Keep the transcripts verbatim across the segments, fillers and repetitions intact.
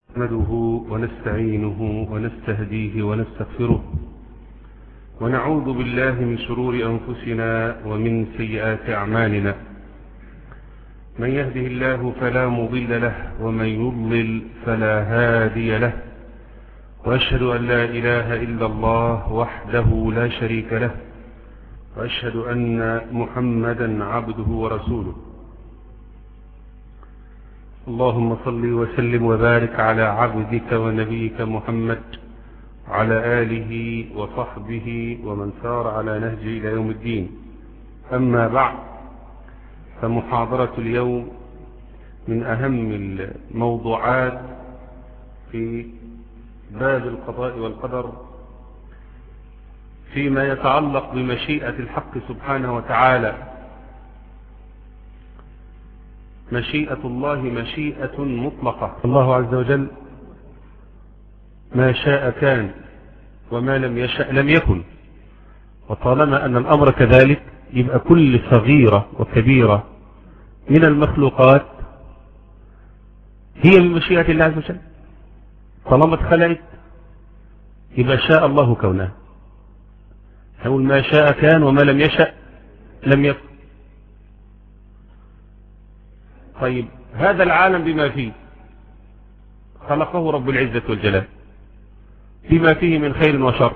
نحمده ونستعينه ونستهديه ونستغفره ونعوذ بالله من شرور أنفسنا ومن سيئات أعمالنا. من يهده الله فلا مضل له ومن يضلل فلا هادي له، وأشهد أن لا إله إلا الله وحده لا شريك له، وأشهد أن محمدا عبده ورسوله. اللهم صل وسلم وبارك على عبدك ونبيك محمد على آله وصحبه ومن سار على نهجه إلى يوم الدين. أما بعد، فمحاضرة اليوم من أهم الموضوعات في باب القضاء والقدر فيما يتعلق بمشيئة الحق سبحانه وتعالى. مشيئة الله مشيئة مطلقة، الله عز وجل ما شاء كان وما لم يشاء لم يكن، وطالما أن الأمر كذلك يبقى كل صغيرة وكبيرة من المخلوقات هي من مشيئة الله عز وجل. طالما اتخلقت يبقى شاء الله كونها، نقول ما شاء كان وما لم يشاء لم يكن. طيب، هذا العالم بما فيه خلقه رب العزة والجلال بما فيه من خير وشر،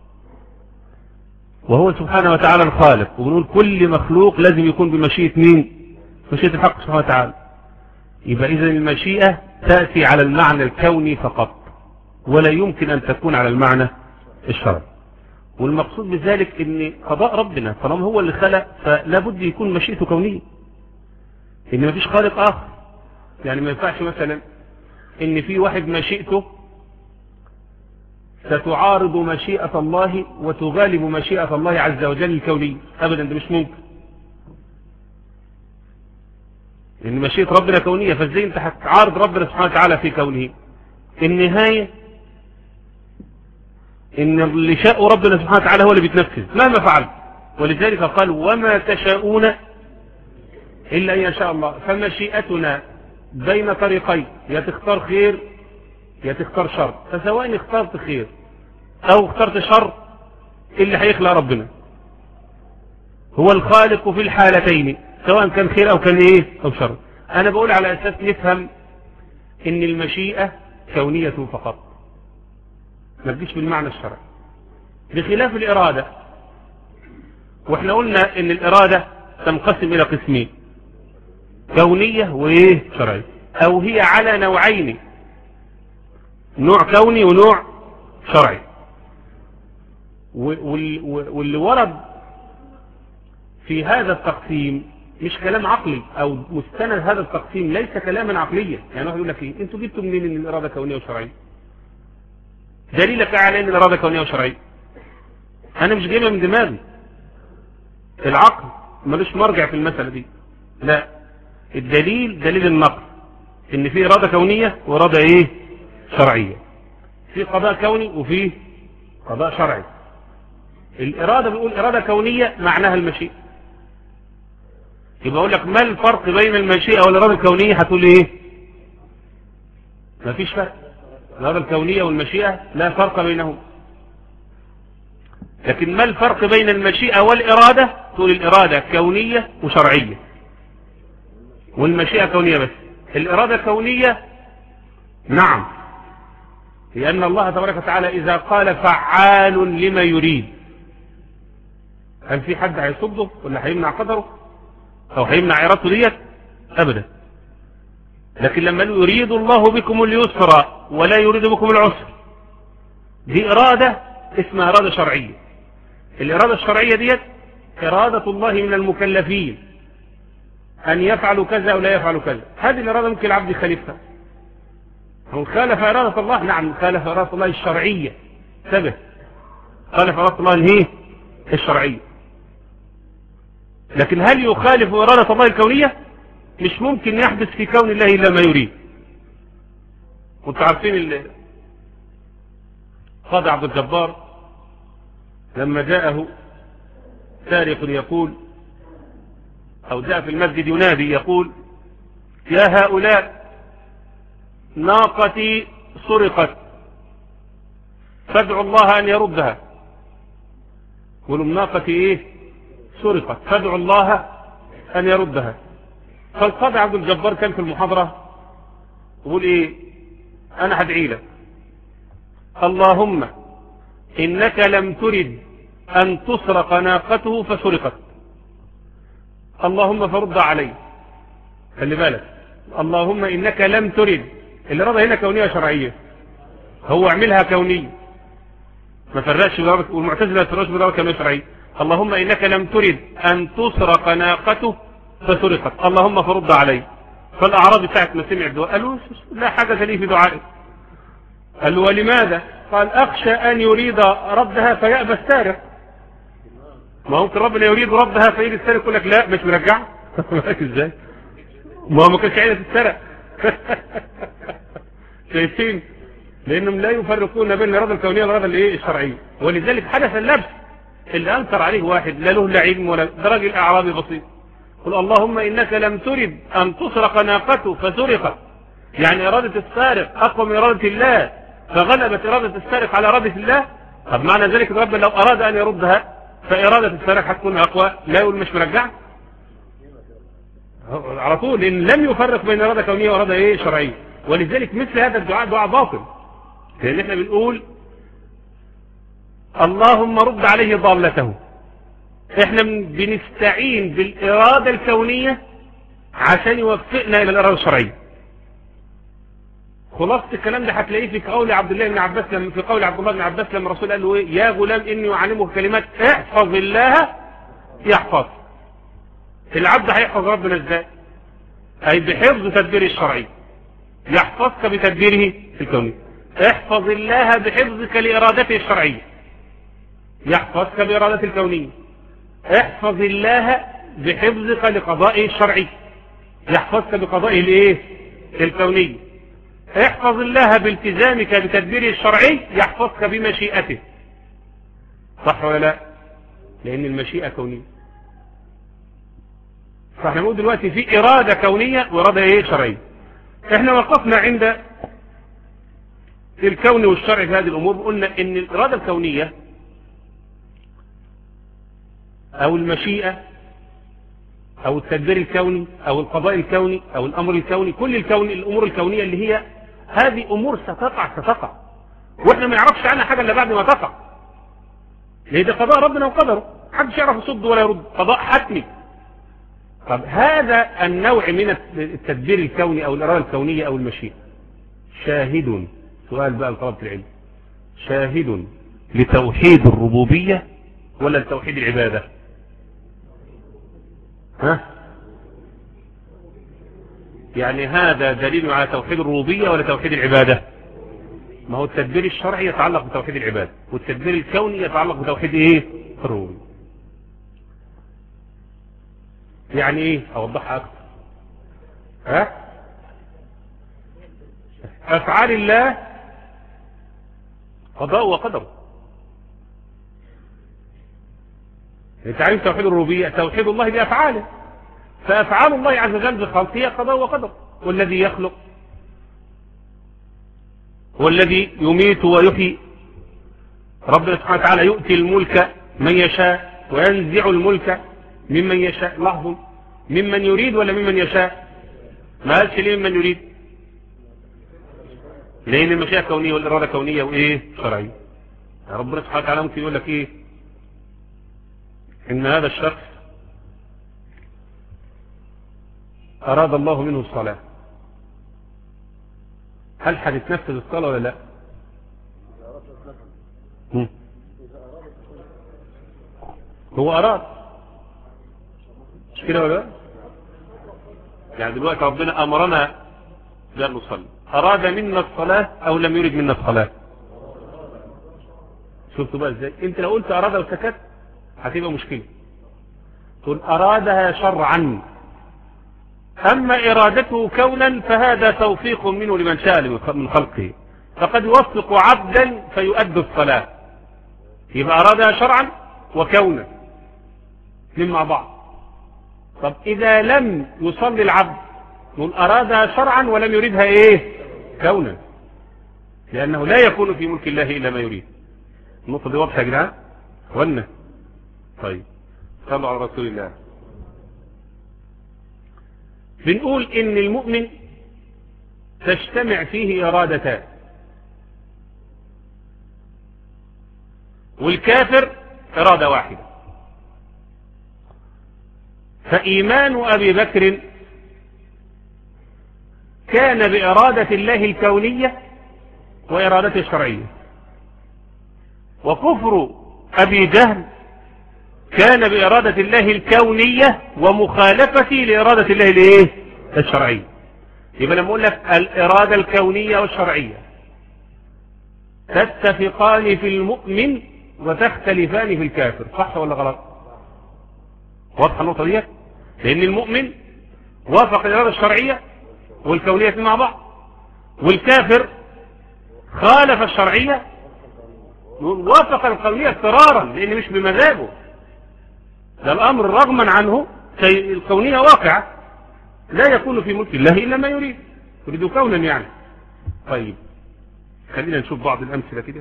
وهو سبحانه وتعالى الخالق. وبنقول كل مخلوق لازم يكون بمشيئة مين؟ مشيئة الحق سبحانه وتعالى. يبقى إذن المشيئة تأتي على المعنى الكوني فقط، ولا يمكن أن تكون على المعنى الشرعي. والمقصود بذلك ان قضاء ربنا طالما هو اللي خلق فلا بد يكون مشيئته كونية، ان ما فيش خالق اخر. يعني ما ينفعش مثلا ان في واحد مشيئته ستعارض مشيئة الله وتغالب مشيئة الله عز وجل الكونية، ابدا، ده مش ممكن. ان مشيئة ربنا كونية، فازاي انت هتعارض ربنا سبحانه وتعالى في كونه؟ النهاية ان اللي شاء ربنا سبحانه وتعالى هو اللي بيتنفذ مهما فعل. ولذلك قال وما تشاءون إلا أن يشاء الله. فمشيئتنا بين طريقين، يا تختار خير يا تختار شر. فسواء اخترت خير أو اخترت شر، اللي هيخلق ربنا هو الخالق في الحالتين، سواء كان خير أو كان إيه أو شر. أنا بقول على أساس نفهم إن المشيئة كونية فقط، ما تجيش بالمعنى الشرعي، بخلاف الإرادة. وإحنا قلنا إن الإرادة تنقسم إلى قسمين، كونية وإيه شرعية، أو هي على نوعين، نوع كوني ونوع شرعي. واللي ورد في هذا التقسيم مش كلام عقلي، أو مستند هذا التقسيم ليس كلاما عقليا. يعني واحد يقول لك إيه، أنتوا جبتوا منين إن الإرادة كونية وشرعية؟ دليلك على إن الإرادة كونية وشرعية؟ أنا مش جايبها من دماغي، العقل ملوش مرجع في المسألة دي. لا، الدليل دليل النقل، ان في إرادة كونية وإرادة ايه شرعية، في قضاء كوني وفي قضاء شرعي. الإرادة بيقول إرادة كونية معناها المشيئة، يبقى اقول لك ما الفرق بين المشيئة والإرادة الكونية؟ هتقول ايه؟ ما فيش فرق. الإرادة الكونية والمشيئة لا فرق بينهم. لكن ما الفرق بين المشيئة والإرادة؟ تقول الإرادة كونية وشرعية، والمشيئة كونية بس. الإرادة كونية نعم، لأن الله تبارك وتعالى إذا قال فعال لما يريد، هل في حد هيصده ولا هيمنع قدره أو هيمنع إرادته ديت؟ أبدا. لكن لما يريد الله بكم اليسر ولا يريد بكم العسر، دي إرادة اسمها إرادة شرعية. الإرادة الشرعية ديت إرادة الله من المكلفين أن يفعلوا كذا أو لا يفعلوا كذا. هذه الإرادة ممكن العبد يخالفها. هو خالف إرادة الله؟ نعم، خالف إرادة الله الشرعية. انتبه، خالف إرادة الله هي الشرعية. لكن هل يخالف إرادة الله الكونية؟ مش ممكن يحدث في كون الله إلا ما يريد. وانتم عارفين قاضي عبد الجبار لما جاءه سارق يقول، أو جاء في المسجد ينادي يقول يا هؤلاء ناقتي سرقت فادعوا الله أن يردها. قولوا الناقة إيه سرقت فادعوا الله أن يردها. فالقاضي عبد الجبار كان في المحاضرة يقول إيه أنا هدعي لك اللهم إنك لم ترد أن تسرق ناقته فسرقت اللهم فرد علي. خلي بالك اللهم إنك لم ترد الإرادة هنا كونية شرعية هو اعملها كونية ما فرقش بدرجة والمعتزلة ما فرقش بدرجة كونية شرعية. اللهم إنك لم ترد أن تسرق ناقته فسرقت اللهم فرد علي. فالأعرابي ساعة ما سمع الدعاء قالوا لا حاجة لي في دعائي. قال له ولماذا؟ قال أخشى أن يريد ردها فيأبى السارق. ما ممكن ربنا يريد ردها فيجي السارق يقول لك لا مش مرجع ازاي؟ ما هو ما كانش عايز تتسرق. شايفين؟ لأنهم لا يفرقون بين الإرادة الكونية والإرادة الايه الشرعية. ولذلك حدث اللبس اللي أنكر عليه واحد لا له لا علم ولا ده راجل أعرابي بسيط. قل اللهم إنك لم ترد أن تسرق ناقته فسرقت يعني إرادة السارق أقوى من إرادة الله فغلبت إرادة السارق على إرادة الله. طب معنى ذلك رب لو أراد أن يردها فإرادة السارق هتكون أقوى لا يقول مش مرجع على طول لأن لم يفرق بين إرادة كونية وإرادة إيه شرعية. ولذلك مثل هذا الدعاء دعاء باطل لأن احنا بنقول اللهم رد عليه ضالته. احنا بنستعين بالإرادة الكونية عشان يوفقنا إلى الإرادة الشرعية. خلاصة الكلام ده هتلاقيه في قول عبد الله بن عباس لما في قول عبد الله بن عباس لما الرسول قال له ايه يا غلام اني اعلمك كلمات احفظ الله يحفظ. العبد هيحفظ ربنا ازاي؟ اي بحفظ تدبيره الشرعي يحفظك بتدبيره الكوني. احفظ الله بحفظك لارادته الشرعيه يحفظك بارادته الكونيه. احفظ الله بحفظك لقضائه الشرعي يحفظك بقضائه الايه الكوني. احفظ الله بالتزامك بتدبيره الشرعي يحفظك بمشيئته. صح ولا لا؟ لان المشيئة كونية. فاحنا نقول دلوقتي في ارادة كونية وارادة ايه شرعية. احنا وقفنا عند الكون والشرع في هذه الامور قلنا ان الارادة الكونية او المشيئة او التدبير الكوني او القضاء الكوني او الامر الكوني كل الكون الامور الكونية اللي هي هذه امور ستقع ستقع واحنا ما نعرفش عنها حاجة الا بعد ما تقع. ليه ده قضاء ربنا وقدره محدش يعرف يصد ولا يرد قضاء حتمي. طب هذا النوع من التدبير الكوني او الارادة الكونية او المشيئة شاهد سؤال بقى لطلبة العلم شاهد لتوحيد الربوبية ولا لتوحيد العبادة؟ ها يعني هذا دليل على توحيد الربوبية ولا توحيد العبادة؟ ما هو التدبير الشرعي يتعلق بتوحيد العبادة والتدبير الكوني يتعلق بتوحيد ايه الربوبية. يعني ايه اوضحها اكتر؟ ها افعال الله قضاء وقدر. تعريف توحيد الربوبية توحيد الله بافعاله فافعال الله عز وجل بخلقه قضاء وقدر. والذي يخلق والذي يميت ويحيي ربنا سبحانه وتعالى يؤتي الملك من يشاء وينزع الملك ممن يشاء. لاحظوا ممن يريد ولا ممن يشاء؟ ما قالش ليه ممن يريد لان المشيئة كونية والإرادة كونية وايه شرعية. ربنا سبحانه وتعالى ممكن يقول لك ايه ان هذا الشخص اراد الله منه الصلاة هل هتتنفذ الصلاة ولا لا؟ هم. هو اراد مش كده ولا لا؟ يعني دلوقتي ربنا امرنا بأن نصلي اراد منا الصلاة او لم يرد منا الصلاة؟ شفتوا بقى ازاي؟ انت لو قلت اراد وسكت هتبقى مشكلة. تقول ارادها شرعا اما ارادته كونا فهذا توفيق منه لمن شاء من خلقه فقد يوفق عبدا فيؤدي الصلاة. يبقى ارادها شرعا وكونا اثنين مع بعض. طب اذا لم يصلي العبد نقول ارادها شرعا ولم يريدها ايه كونا. لأنه لا يكون في ملك الله إلا ما يريد. النقطة دي واضحة يا جدعان ولا؟ طيب صلوا على رسول الله. بنقول إن المؤمن تجتمع فيه إرادتان، والكافر إرادة واحدة. فإيمان أبي بكر كان بإرادة الله الكونية وإرادته الشرعية، وكفر أبي جهل كان بإرادة الله الكونية ومخالفته لإرادة الله الإيه؟ الشرعية. يبقى لما أقول لك الإرادة الكونية والشرعية تتفقان في المؤمن وتختلفان في الكافر، صح ولا غلط؟ واضحة النقطة دي؟ لأن المؤمن وافق الإرادة الشرعية والكونية مع بعض، والكافر خالف الشرعية وافق الكونية اضطرارا لأن مش بمزاجه، ده الأمر رغما عنه الكونية واقعة، لا يكون في ملك الله إلا ما يريد، يريد كونا يعني. طيب خلينا نشوف بعض الأمثلة كده.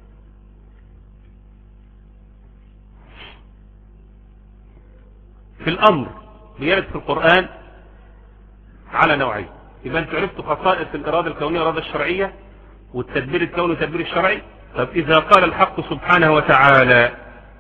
في الأمر بيرد في القرآن على نوعين. يبقى انتوا عرفتوا خصائص الإرادة الكونية والإرادة الشرعية والتدبير الكوني والتدبير الشرعي. طب إذا قال الحق سبحانه وتعالى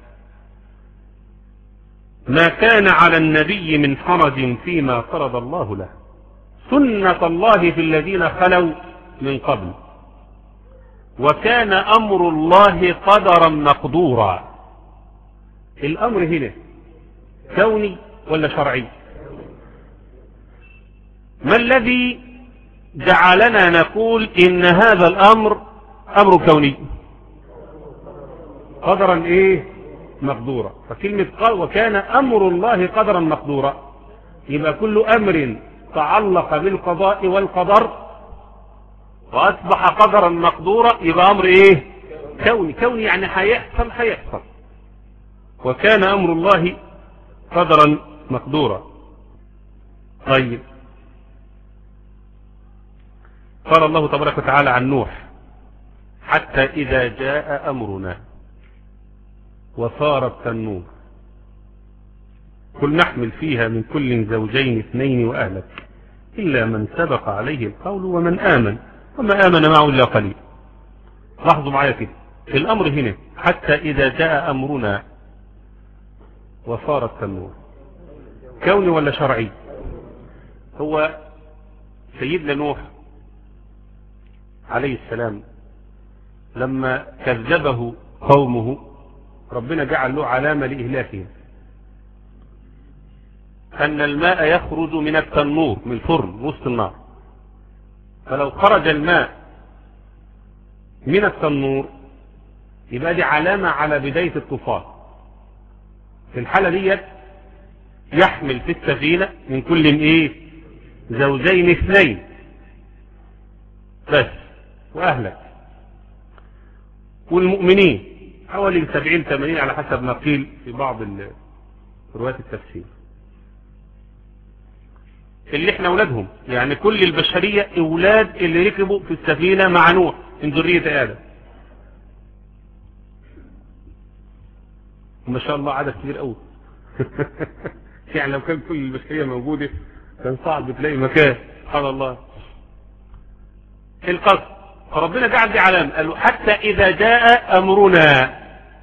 ما كان على النبي من حرج فيما فرض الله له سنة الله في الذين خلوا من قبل وكان أمر الله قدرا مقدورا. الأمر هنا كوني ولا شرعي؟ ما الذي جعلنا نقول إن هذا الأمر أمر كوني؟ قدرا إيه؟ مقدورا. فكلمة قال وكان أمر الله قدرا مقدورا، يبقى كل أمر تعلق بالقضاء والقدر وأصبح قدرا مقدورا يبقى أمر إيه؟ كوني. كوني يعني هيحصل هيحصل. وكان أمر الله قدرا مقدورا. طيب قال الله تبارك وتعالى عن نوح حتى إذا جاء أمرنا وصار التنور قل نحمل فيها من كل زوجين اثنين وأهلك إلا من سبق عليه القول ومن آمن وما آمن معه إلا قليل. لاحظوا معايا كده الأمر هنا حتى إذا جاء أمرنا وصار التنور كوني ولا شرعي؟ هو سيدنا نوح عليه السلام لما كذبه قومه ربنا جعل له علامة لإهلاكهم، أن الماء يخرج من التنور من الفرن وسط النار، فلو خرج الماء من التنور يبقى دي علامة على بداية الطوفان. في الحالة دي يحمل في السفينة من كل ايه زوجين اثنين بس وأهلك والمؤمنين حوالي سبعين ثمانين على حسب ما قيل في بعض روايات التفسير، اللي احنا اولادهم يعني كل البشرية اولاد اللي ركبوا في السفينة مع نوح من ذرية آدم. ما شاء الله عدد كبير قوي. يعني لو كان كل البشرية موجودة كان صعب تلاقي مكان. سبحان الله. القصد فربنا جعل دي علامة قالوا حتى إذا جاء أمرنا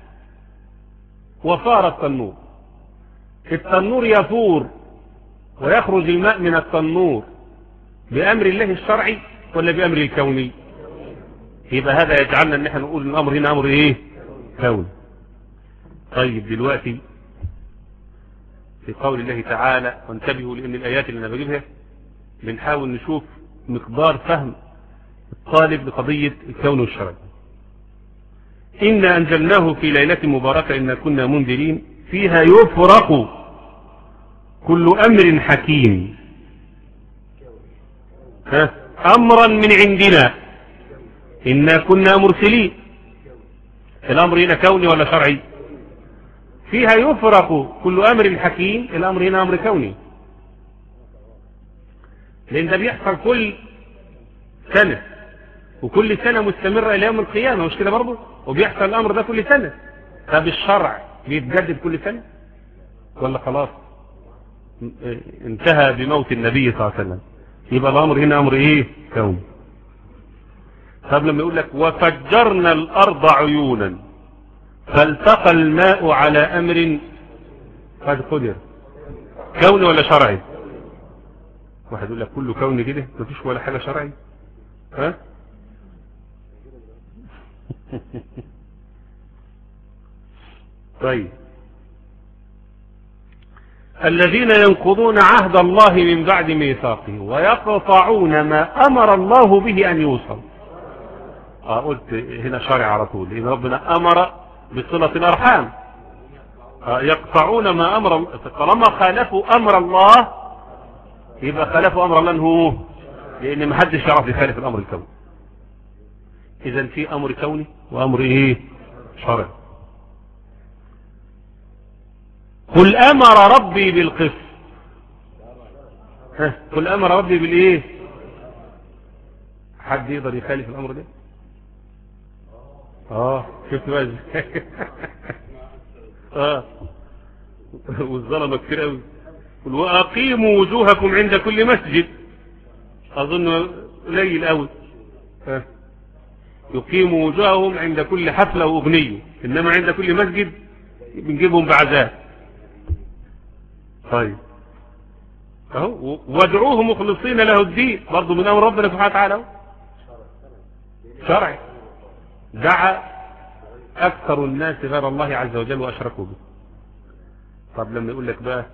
وصار التنور. التنور يفور ويخرج الماء من التنور بأمر الله الشرعي ولا بأمر الكوني؟ يبقى هذا يجعلنا ان احنا نقول الأمر هنا أمر ايه؟ كوني. طيب دلوقتي في قول الله تعالى وانتبهوا لأن الآيات اللي انا بجيبها بنحاول نشوف مقدار فهم الطالب لقضية الكون والشرع. إنا أنزلناه في ليلة مباركة إنا كنا منذرين فيها يفرق كل أمر حكيم ها أمرا من عندنا إنا كنا مرسلين. الأمر هنا كوني ولا شرعي؟ فيها يفرق كل أمر حكيم. الأمر هنا أمر كوني لأن ده بيحصل كل سنة وكل سنة مستمرة إلى يوم القيامة، مش كده برضه؟ وبيحصل الأمر ده كل سنة. طب الشرع بيتجدد كل سنة ولا خلاص انتهى بموت النبي صلى الله عليه وسلم؟ يبقى الأمر هنا أمر إيه؟ كون. طب لما يقول لك وفجرنا الأرض عيونا فالتقى الماء على أمر قد قدر، كوني ولا شرعي؟ واحد يقول لك كله كوني كده مفيش ولا حاجة شرعي. ها طيب، الذين ينقضون عهد الله من بعد ميثاقه ويقطعون ما أمر الله به أن يوصل. آه قلت هنا شرع على طول، إن ربنا أمر بصلة الأرحام. آه يقطعون ما أمر، طالما خالفوا أمر الله يبقى خالفوا أمر الله هو، لأن ما حدش يعرف يخالف الأمر الكوني. إذن في أمر كوني وأمر إيه؟ شرع. قل أمر ربي بالقسط. ها قل أمر ربي بالإيه؟ حد يقدر يخالف الأمر ده؟ آه شفت بقى آه والظلمة كتير قوي. قل وأقيموا وجوهكم عند كل مسجد، أظن قليل قوي. ها يقيموا وجوههم عند كل حفلة وأغنية، إنما عند كل مسجد بنجيبهم بعذاب. طيب اهو وادعوه مخلصين له الدين، برضه من امر ربنا سبحانه وتعالى شرعي. دعا اكثر الناس غير الله عز وجل واشركوا به. طب لما يقول لك بقى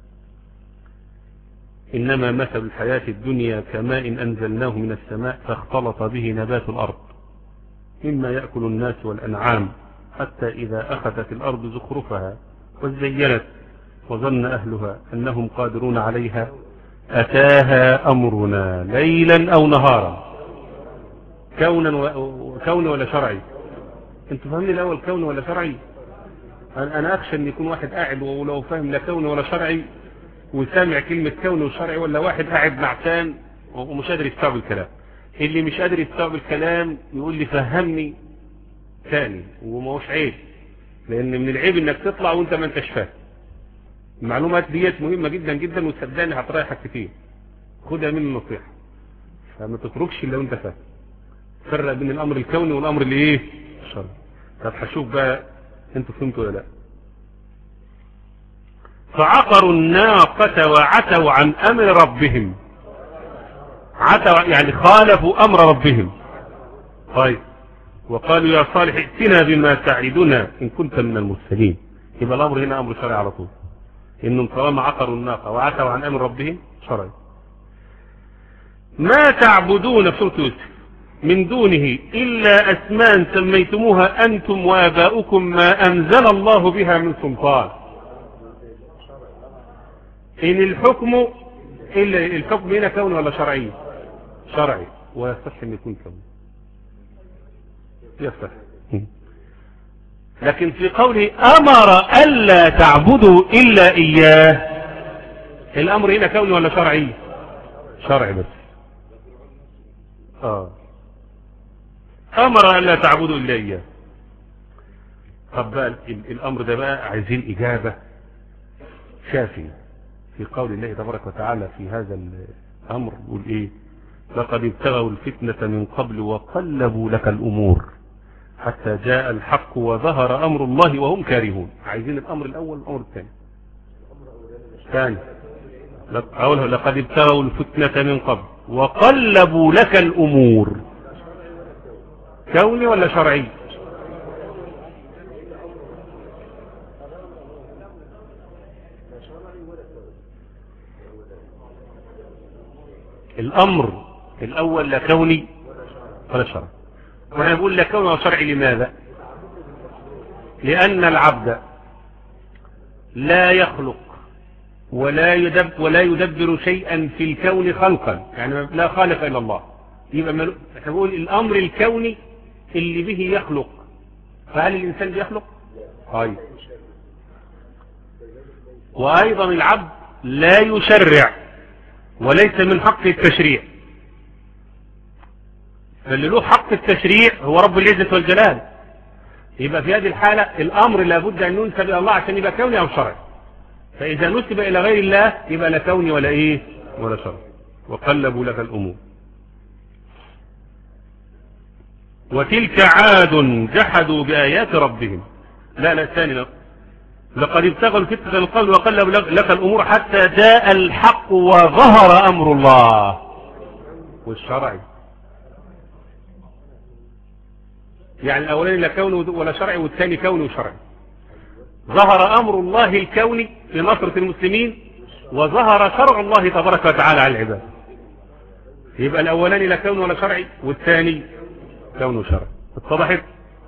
انما مثل الحياة الدنيا كماء انزلناه من السماء فاختلط به نبات الارض مما يأكل الناس والانعام حتى اذا اخذت الارض زخرفها وزينت وظن أهلها أنهم قادرون عليها أتاها أمرنا ليلا أو نهارا. كونا و... كون ولا شرعي؟ انتوا فاهمين الأول كون ولا شرعي؟ أنا أخشى أن يكون واحد قاعد ولو فاهم لا كون ولا شرعي وسامع كلمة كون وشرعي، ولا واحد قاعد معتان ومش قادر يستوعب الكلام. اللي مش قادر يستوعب الكلام يقول لي فهمني ثاني، وما هوش عيب، لأن من العيب إنك تطلع وأنت ما انتش فاهم. المعلومات ديت مهمة جدا جدا، وصدقني هتريحك كتير. خدها مني نصيحة، فما تتركش الا وانت فاهم. فرق بين الامر الكوني والامر اللي ايه؟ الشرعي. طب هشوف بقى انتوا فهمتوا ولا لا. فعقروا الناقة وعتوا عن امر ربهم. عتوا يعني خالفوا امر ربهم. طيب وقالوا يا صالح ائتنا بما تعدنا ان كنت من المرسلين. يبقى الامر هنا امر شرعي على طول، انهم طالما عقروا الناقة وعتوا عن امر ربهم شرعي. ما تعبدون في سورة يوسف من دونه الا اسماء سميتموها انتم واباؤكم ما انزل الله بها من سلطان. ان الحكم الا الحكم هنا كون ولا شرعي؟ شرعي، ويصح ان يكون كون، يصح. لكن في قوله امر الا تعبدوا الا اياه، الامر هنا كوني ولا شرعي؟ شرعي بس. اه امر الا تعبدوا الا اياه. طب بقى الامر ده بقى عايزين اجابة شافية في قول الله تبارك وتعالى في هذا الامر. يقول ايه؟ لقد ابتغوا الفتنة من قبل وقلبوا لك الامور حتى جاء الحق وظهر امر الله وهم كارهون. عايزين الامر الاول والامر الثاني. ثاني اقوله لقد ابتغوا الفتنة من قبل وقلبوا لك الامور. كوني ولا شرعي؟ الامر الاول لا كوني ولا شرعي. وانا بقول لا كوني ولا شرعي لماذا؟ لان العبد لا يخلق ولا يدب ولا يدبر شيئا في الكون خلقا، يعني لا خالق الا الله. يبقى احنا بنقول الامر الكوني اللي به يخلق. فهل الانسان بيخلق؟ طيب. وايضا العبد لا يشرع وليس من حق التشريع. فاللي له حق التشريع هو رب العزة والجلال. يبقى في هذه الحالة الأمر لابد أن ننسب إلى الله عشان يبقى كوني أو شرعي. فإذا نسب إلى غير الله يبقى لا كوني ولا إيه ولا شرعي. وقلبوا لك الأمور. وتلك عاد جحدوا بآيات ربهم. لا لا ثاني لا. لقد ابتغوا الفتنة من قبل وقلبوا لك الأمور حتى جاء الحق وظهر أمر الله. والشرعي يعني الأولاني لا كوني ولا شرعي والثاني كوني وشرعي. ظهر أمر الله الكوني لنصرة المسلمين وظهر شرع الله تبارك وتعالى على العباد. يبقى الأولاني لا كوني ولا شرعي والثاني كوني وشرعي. اتضحت؟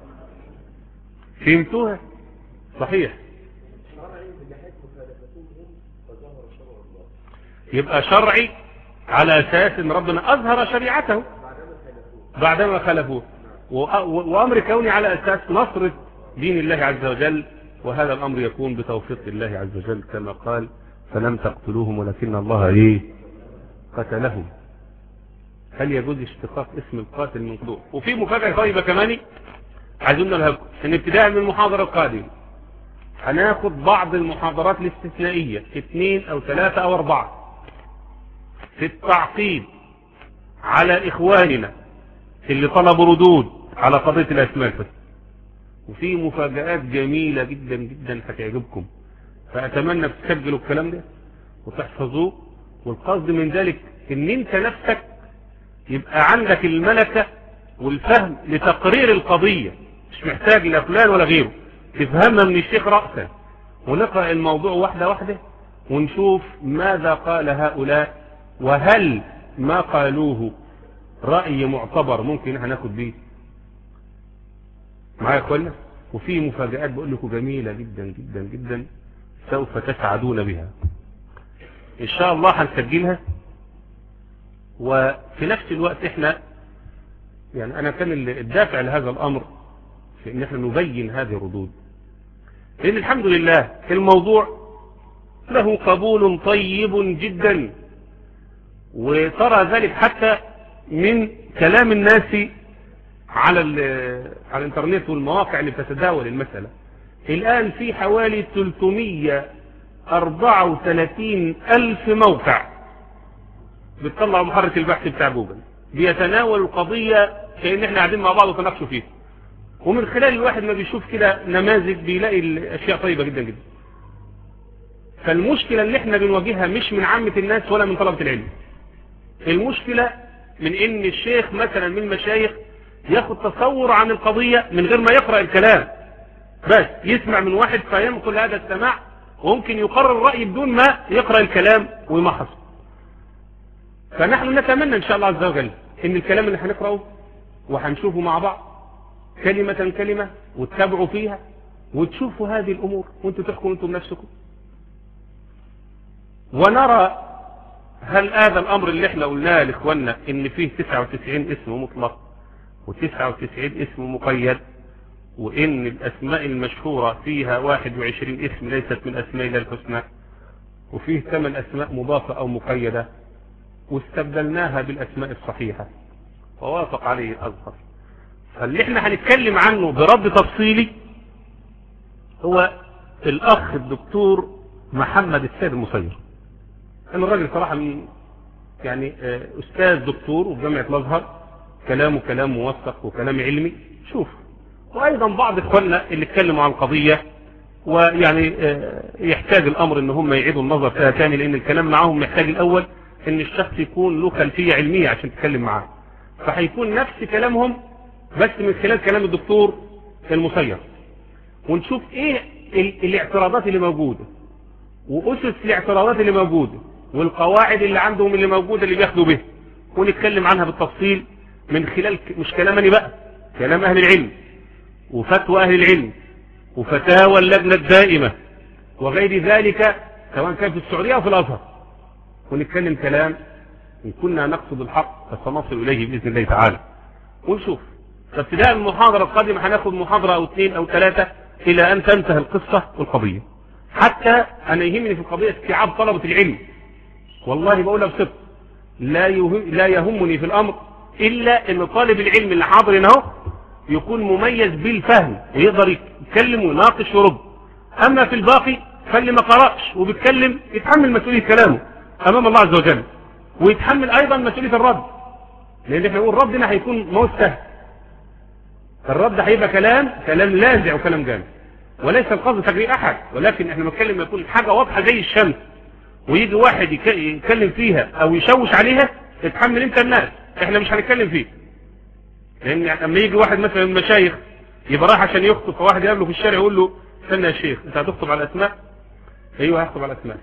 فهمتوها؟ صحيح. يبقى شرعي على أساس أن ربنا أظهر شريعته بعدما خلفوه، وأمر كوني على أساس نصرة دين الله عز وجل، وهذا الأمر يكون بتوفيق الله عز وجل كما قال فلم تقتلوهم ولكن الله إيه قتلهم. هل يجوز اشتقاق اسم القاتل من قتله؟ وفي مفاجأة طيبة كمان عايزين لها ان ابتداء من المحاضرة القادمة هناخد بعض المحاضرات الاستثنائية اثنين او ثلاثة او اربعة في التعقيب على اخواننا اللي طلبوا ردود على قضية الاسماء الحسنى، وفي مفاجآت جميلة جدا جدا هتعجبكم، فاتمنى تسجلوا الكلام ده وتحفظوه. والقصد من ذلك ان انت نفسك يبقى عندك الملكة والفهم لتقرير القضية، مش محتاج الى فلان ولا غيره، تفهمها من الشيخ رأسا، ونقرأ الموضوع واحدة واحدة ونشوف ماذا قال هؤلاء، وهل ما قالوه رأي معتبر ممكن هناخد بيه معايا يا اخوانا. وفي مفاجآت بقول لكم جميلة جدا جدا جدا سوف تسعدون بها ان شاء الله، هنسجلها. وفي نفس الوقت احنا يعني انا كان الدافع لهذا الامر في ان احنا نبين هذه الردود، لان الحمد لله الموضوع له قبول طيب جدا، وترى ذلك حتى من كلام الناس على على الانترنت والمواقع اللي بتتداول المسألة. الان في حوالي ثلاثمائة وأربعة وثلاثين ألف موقع بتطلع محرك البحث بتاع جوجل بيتناول القضية كأن احنا قاعدين مع بعض وتناقشوا فيها، ومن خلال الواحد ما بيشوف كده نماذج بيلاقي الاشياء طيبة جدا جدا. فالمشكلة اللي احنا بنواجهها مش من عامة الناس ولا من طلبة العلم، المشكلة من ان الشيخ مثلا من المشايخ ياخد تصور عن القضية من غير ما يقرأ الكلام، بس يسمع من واحد فينقل هذا السماع وممكن يقرر الرأي بدون ما يقرأ الكلام ويمحص. فنحن نتمنى ان شاء الله عز وجل ان الكلام اللي هنقرأه وهنشوفه مع بعض كلمة كلمة وتتابعوا فيها وتشوفوا هذه الامور وانتوا تحكموا انتم نفسكم، ونرى هل هذا الامر اللي احنا قلناه لاخواننا ان فيه تسعة وتسعين اسم مطلق وتسعة وتسعين اسم مقيد، وان الاسماء المشهورة فيها واحد وعشرين اسم ليست من اسماء الله الحسنى، وفيه ثمان اسماء مضافة او مقيدة واستبدلناها بالاسماء الصحيحة ووافق عليه الازهر. فاللي احنا هنتكلم عنه برد تفصيلي هو الاخ الدكتور محمد السيد المصير. انا الراجل صراحة من يعني استاذ دكتور وفي جامعة الازهر، كلامه كلام موثق وكلام علمي. شوف، وايضا بعض اخواننا اللي اتكلموا عن القضية ويعني يحتاج الامر ان هم يعيدوا النظر فيها تاني، لان الكلام معهم محتاج الاول ان الشخص يكون له خلفية علمية عشان تتكلم معاه، فهيكون نفس كلامهم بس من خلال كلام الدكتور المصير، ونشوف ايه الاعتراضات اللي موجودة واسس الاعتراضات اللي موجودة والقواعد اللي عندهم اللي موجودة اللي بياخدوا بها، ونتكلم عنها بالتفصيل من خلال مش كلامني بقى، كلام اهل العلم وفتوى اهل العلم وفتاوى اللجنة الدائمة وغير ذلك سواء كان في السعودية او في الازهر، ونتكلم كلام ان كنا نقصد الحق فسنصل اليه باذن الله تعالى. ونشوف فابتداء المحاضرة القادمة هناخد محاضرة او اثنين او ثلاثة الى ان تنتهي القصة والقضية. حتى انا يهمني في القضية استيعاب طلبة العلم، والله بقولها بصدق، لا يهم لا يهمني في الامر الا ان طالب العلم اللي حاضر هنا اهو يكون مميز بالفهم ويقدر يتكلم ويناقش ويرد. اما في الباقي فاللي ما قرأش وبيتكلم يتحمل مسؤولية كلامه امام الله عز وجل، ويتحمل ايضا مسؤولية الرد، لان احنا نقول ردنا هيكون مو سهل. الرد هيبقى كلام كلام لاذع وكلام جامد، وليس القصد تجريء احد، ولكن احنا بنتكلم يكون حاجة واضحة زي الشمس ويجي واحد يتكلم فيها او يشوش عليها تتحمل انت الناس، احنا مش هنتكلم فيه. لان يعني لما يجي واحد مثلا من المشايخ يبقى رايح عشان يخطب، فواحد يقابله في الشارع يقول له استنى يا شيخ انت هتخطب على الاسماء؟ ايوه هخطب على الاسماء.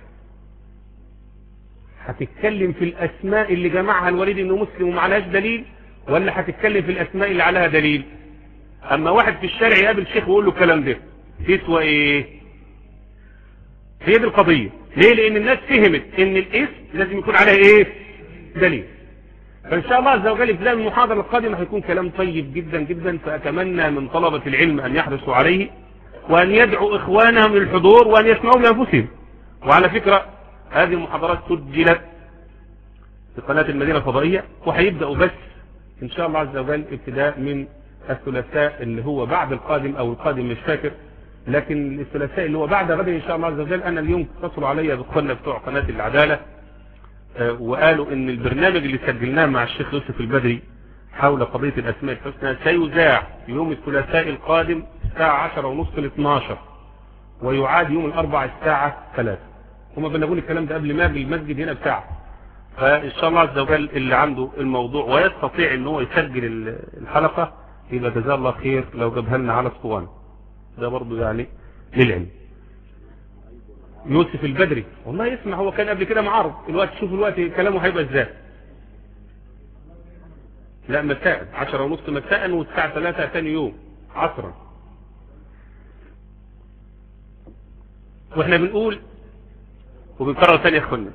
هتتكلم في الاسماء اللي جمعها الوليد انه مسلم وما عليهاش دليل، ولا هتتكلم في الاسماء اللي عليها دليل؟ اما واحد في الشارع يقابل شيخ ويقول له الكلام ده تسوى ايه؟ هي دي القضيه. ليه؟ لان الناس فهمت ان الاسم لازم يكون عليها ايه؟ دليل. فان شاء الله عز وجل في المحاضره القادمه هيكون كلام طيب جدا جدا، فاتمنى من طلبه العلم ان يحرصوا عليه وان يدعوا اخوانهم للحضور وان يسمعوا لانفسهم. وعلى فكره هذه المحاضرات سجلت في قناه المدينه الفضائيه، وهيبداوا بس ان شاء الله عز وجل ابتداء من الثلاثاء اللي هو بعد القادم او القادم مش فاكر، لكن الثلاثاء اللي هو بعد غدا ان شاء الله عز وجل. انا اليوم اتصلوا عليا باخواننا بتوع قناه العداله وقالوا ان البرنامج اللي سجلناه مع الشيخ يوسف البدري حول قضية الاسماء الحسنى سيذاع يوم الثلاثاء القادم الساعة عشرة ونص ل اثناشر، ويعاد يوم الاربعاء الساعة ثلاثة. هما بنقول الكلام ده قبل ما بالمسجد هنا بساعة. فان شاء الله عز وجل اللي عنده الموضوع ويستطيع ان هو يسجل الحلقة يبقى جزاه الله خير لو جابها لنا على اسطوانة. ده برضو يعني للعلم. يوسف البدري والله يسمع، هو كان قبل كده معارض، الوقت شوف الوقت كلامه هيبقى ازاي. لا مساء عشرة ونص مساء والساعة ثلاثة ثاني يوم عصرا. واحنا بنقول وبنكرر ثاني يا اخوانا،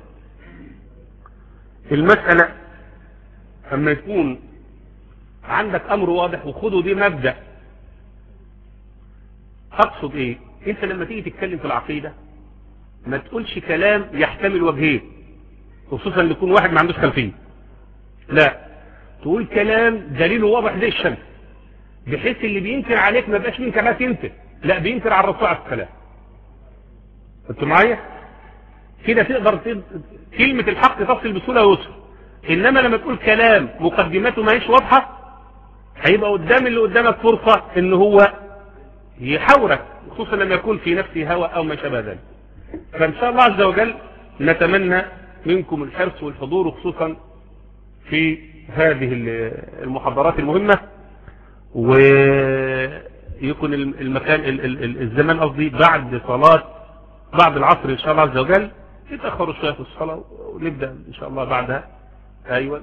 المسألة اما يكون عندك امر واضح وخده دي مبدأ. اقصد ايه؟ انت لما تيجي تتكلم في العقيدة ما تقولش كلام يحتمل وجهين، خصوصا ان يكون واحد ما عندوش خلفيه. لا، تقول كلام دليله واضح زي الشمس، بحيث اللي بينكر عليك ما بقاش منك بس انت، لا بينكر على الرسول عليه السلام. انتوا معايا؟ كده تقدر كلمة الحق تصل بسهولة ويسر. انما لما تقول كلام مقدماته ما هيش واضحة هيبقى قدام اللي قدامك فرصة ان هو يحاورك، خصوصا لما يكون في نفسه هوى او ما شابه ذلك. فان شاء الله عز وجل نتمنى منكم الحرص والحضور، وخصوصا في هذه المحاضرات المهمة، ويكون المكان الزمان قصدي بعد صلاة بعد العصر ان شاء الله عز وجل. يتأخروا شوية في الصلاة ونبدأ ان شاء الله بعدها. ايوه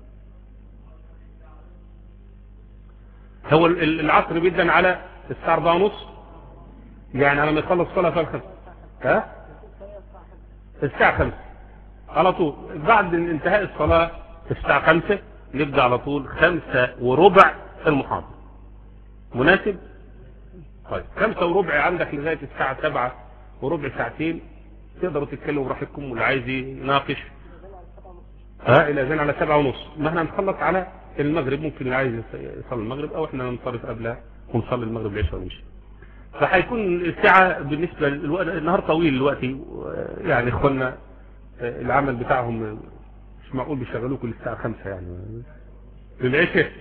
هو العصر بيبدأ على الساعة أربعة ونص، يعني على ما يخلص صلاة فالخمس ها الساعة خمسة على طول. بعد انتهاء الصلاة الساعة خمسة نبدأ على طول خمسة وربع المحاضرة. مناسب؟ طيب خمسة وربع عندك لغاية الساعة سبعة وربع، ساعتين تقدروا تتكلموا براحتكم، واللي عايز يناقش ها الى زين على سبعة ونص. ما احنا هنخلص على المغرب، ممكن اللي عايز يصلي المغرب او احنا ننصرف قبلها ونصلي المغرب العشاء ونمشي. فهيكون الساعة بالنسبة للوقت النهار طويل دلوقتي، يعني اخوانا العمل بتاعهم مش معقول بيشغلوه كل الساعة خمسة يعني للعشاء.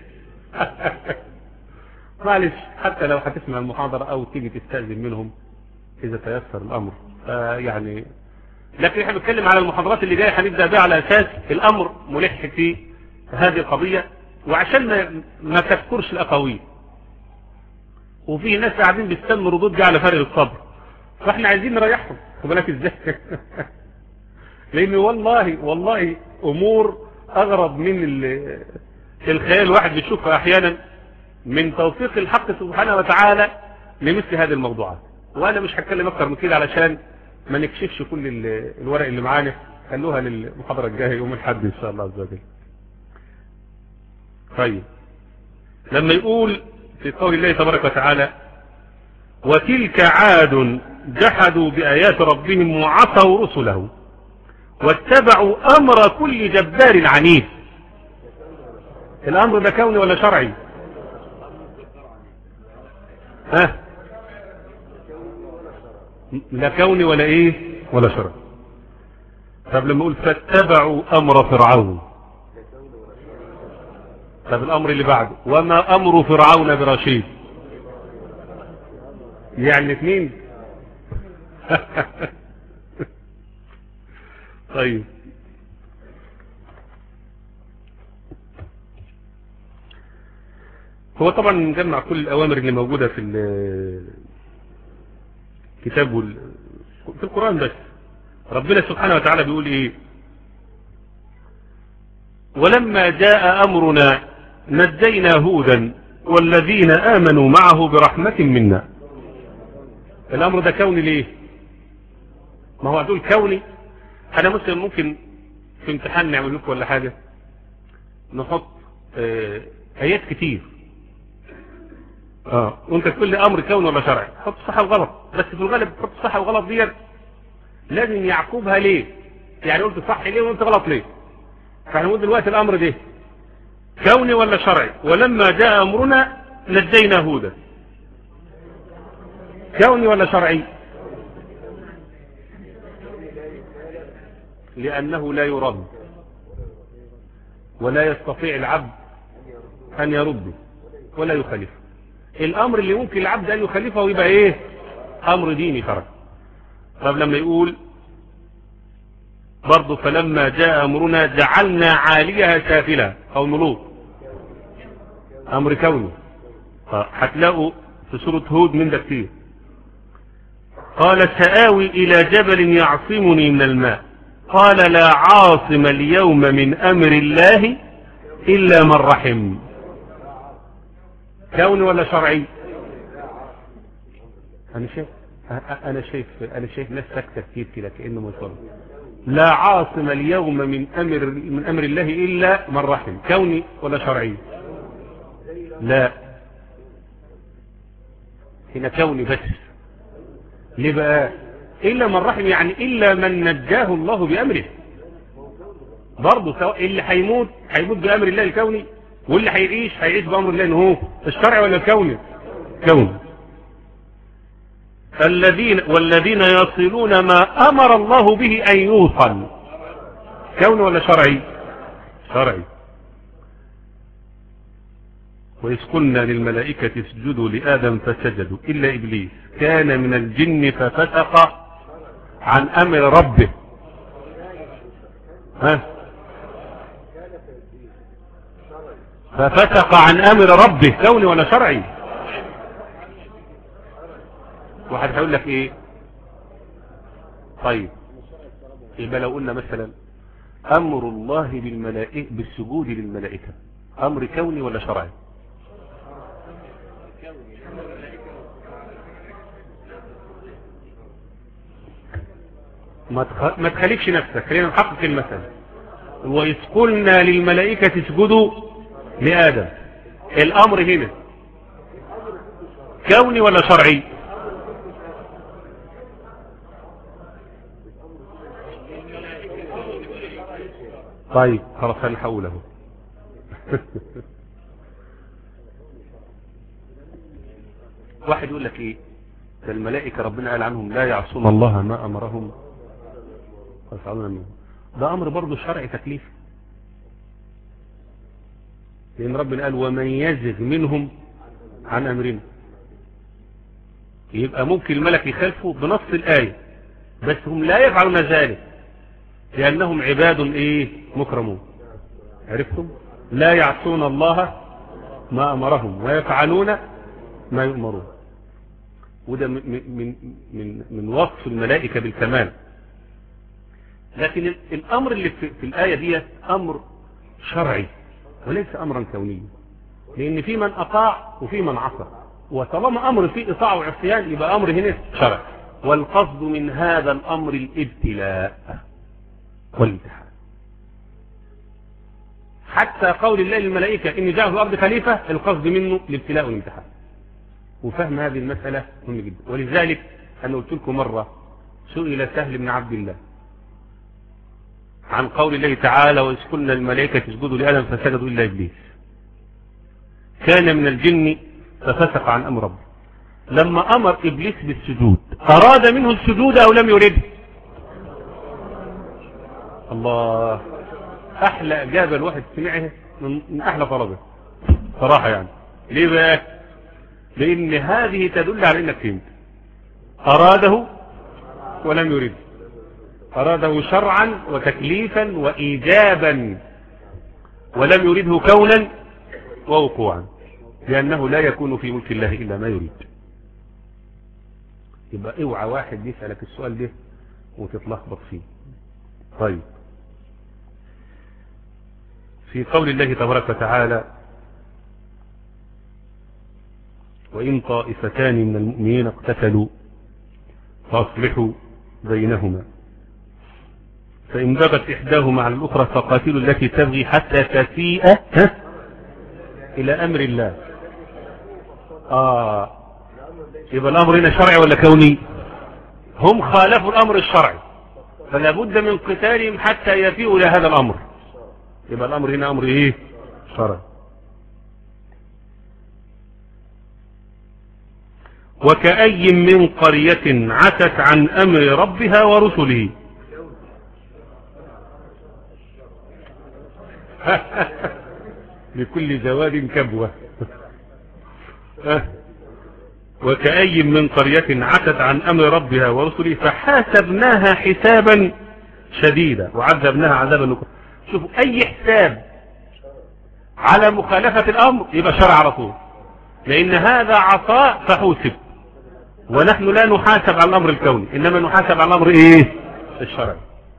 معلش حتى لو هتسمع المحاضرة او تيجي تستأذن منهم اذا تيسر الامر يعني. لكن احنا بنتكلم على المحاضرات اللي جايه هنبدا بها على اساس الامر ملح في هذه القضيه، وعشان ما, ما تذكرش الاقاويل. وفي ناس قاعدين بيستنوا ردود جايه على فرق الصبر، فاحنا عايزين نريحهم. خد بالك ازاي؟ لان والله والله امور اغرب من الخيال الواحد بيشوفها احيانا من توفيق الحق سبحانه وتعالى لمثل هذه الموضوعات. وانا مش هتكلم اكتر من كده علشان ما نكشفش كل الورق اللي معانا، خلوها للمحاضرة الجاية يوم الحد ان شاء الله عز وجل. طيب لما يقول في قول الله تبارك وتعالى وتلك عاد جحدوا بآيات ربهم وعصوا رسله واتبعوا امر كل جبار عنيد. الامر ده كوني ولا شرعي؟ ها؟ لا كوني ولا ايه ولا شرعي. طب لما اقول فاتبعوا امر فرعون، طب الامر اللي بعده وما امر فرعون برشيد، يعني اثنين. طيب هو طبعا نجمع كل الأوامر اللي موجودة في الكتاب في القرآن، بس ربنا سبحانه وتعالى بيقول ايه؟ ولما جاء أمرنا نجينا هودا والذين آمنوا معه برحمة منا. الأمر ده كوني ليه؟ ما هو هتقول كوني. أنا مثلا ممكن في امتحان نعمل لكم ولا حاجة نحط آه آيات كتير، اه وانت تقول لي امر كوني ولا شرعي، حط صح وغلط، بس في الغالب تحط صح وغلط دي لازم يعقوبها ليه، يعني قلت صح ليه وانت غلط ليه. فاحنا نقول دلوقتي الامر ده كوني ولا شرعي؟ ولما جاء امرنا نجينا هودا، كوني ولا شرعي؟ لانه لا يرد ولا يستطيع العبد ان يرده ولا يخالفه. الامر اللي ممكن العبد ان يخالفه يبقى ايه؟ امر ديني شرعي. طب لما يقول برضه فلما جاء امرنا جعلنا عاليها سافلها او نلوط، امر كوني. هتلاقوا في سورة هود من ده كتير. قال سآوي الى جبل يعصمني من الماء قال لا عاصم اليوم من امر الله الا من رحم. كوني ولا شرعي؟ انا شايف انا شايف انا شايف ناس ساكته كتير كده كانه مصر. لا عاصم اليوم من امر من امر الله الا من رحم، كوني ولا شرعي؟ لا هنا كوني بس. ليه بقى الا من رحم؟ يعني الا من نجاه الله بامره. برضه سواء اللي هيموت هيموت بامر الله الكوني، واللي هيعيش هيعيش بامر الله. هو الشرعي ولا الكوني؟ كوني. الذين والذين يصلون ما امر الله به ان يوصل، كوني ولا شرعي؟ شرعي. وإذ قلنا للملائكة اسجدوا لآدم فسجدوا إلا إبليس كان من الجن ففسق عن أمر ربه. ها؟ ففسق عن أمر ربه، كوني ولا شرعي؟ واحد هيقول لك إيه؟ طيب يبقى لو قلنا مثلا أمر الله بالملائكة بالسجود للملائكة، أمر كوني ولا شرعي؟ ما تخليكش نفسك، خلينا نحقق المثل. وإذ قلنا للملائكة اسجدوا لآدم، الأمر هنا كوني ولا شرعي؟ طيب خلاص هنحوله. واحد يقول لك ايه؟ ده الملائكة ربنا قال عنهم لا يعصون الله ما أمرهم ويفعلون منه. ده أمر برضه شرعي تكليف، لأن ربنا قال ومن يزغ منهم عن أمرنا. يبقى ممكن الملك يخالفوا بنص الآية، بس هم لا يفعلون ذلك لأنهم عباد إيه مكرمون. عرفتم؟ لا يعصون الله ما أمرهم ويفعلون ما يؤمرون. وده من من من من وصف الملائكة بالكمال. لكن الأمر اللي في, في الآية دي أمر شرعي وليس أمرا كونيا، لأن في من أطاع وفي من عصى، وطالما أمر فيه إطاعة وعصيان يبقى أمر هنا شرعي. والقصد من هذا الأمر الابتلاء والامتحان. حتى قول الله للملائكة إن جاء في الأرض خليفة، القصد منه الابتلاء والامتحان. وفهم هذه المسألة مهم جدا. ولذلك أنا قلت لكم مرة سئل سهل بن عبد الله عن قول الله تعالى وإذ قلنا للملائكة اسجدوا لآدم فسجدوا إلا إبليس. كان من الجن ففسق عن أمر ربه. لما أمر إبليس بالسجود أراد منه السجود أو لم يرده؟ الله، أحلى إجابة الواحد سمعها من أحلى طلبه صراحة. يعني ليه بقى؟ لأن هذه تدل على أنك فهمت. أراده ولم يرده، أراده شرعا وتكليفا وإيجابا، ولم يرده كونا ووقوعا، لأنه لا يكون في ملك الله إلا ما يريد. يبقى اوعى واحد يسألك السؤال ده وتتلخبط فيه. طيب، في قول الله تبارك وتعالى: وإن طائفتان من المؤمنين اقتتلوا فأصلحوا بينهما فإن بغت إحداهما على الأخرى فقاتلوا التي تبغي حتى تفيء إلى أمر الله. آه يبقى الأمر هنا شرعي ولا كوني؟ هم خالفوا الأمر الشرعي، فلا بد من قتالهم حتى يفيئوا إلى هذا الأمر. يبقى الأمر هنا أمر إيه؟ شرعي. وكأي من قرية عتت عن أمر ربها ورسله. لكل زواد كبوة. وكأي من قرية عتت عن أمر ربها ورسله فحاسبناها حسابا شديدا وعذبناها عذابا نكرا. شوفوا، أي حساب على مخالفة الأمر يبقى شرع على طول، لأن هذا عطاء فحوسب، ونحن لا نحاسب على الأمر الكوني، إنما نحاسب على الأمر إيه؟ الشرعي.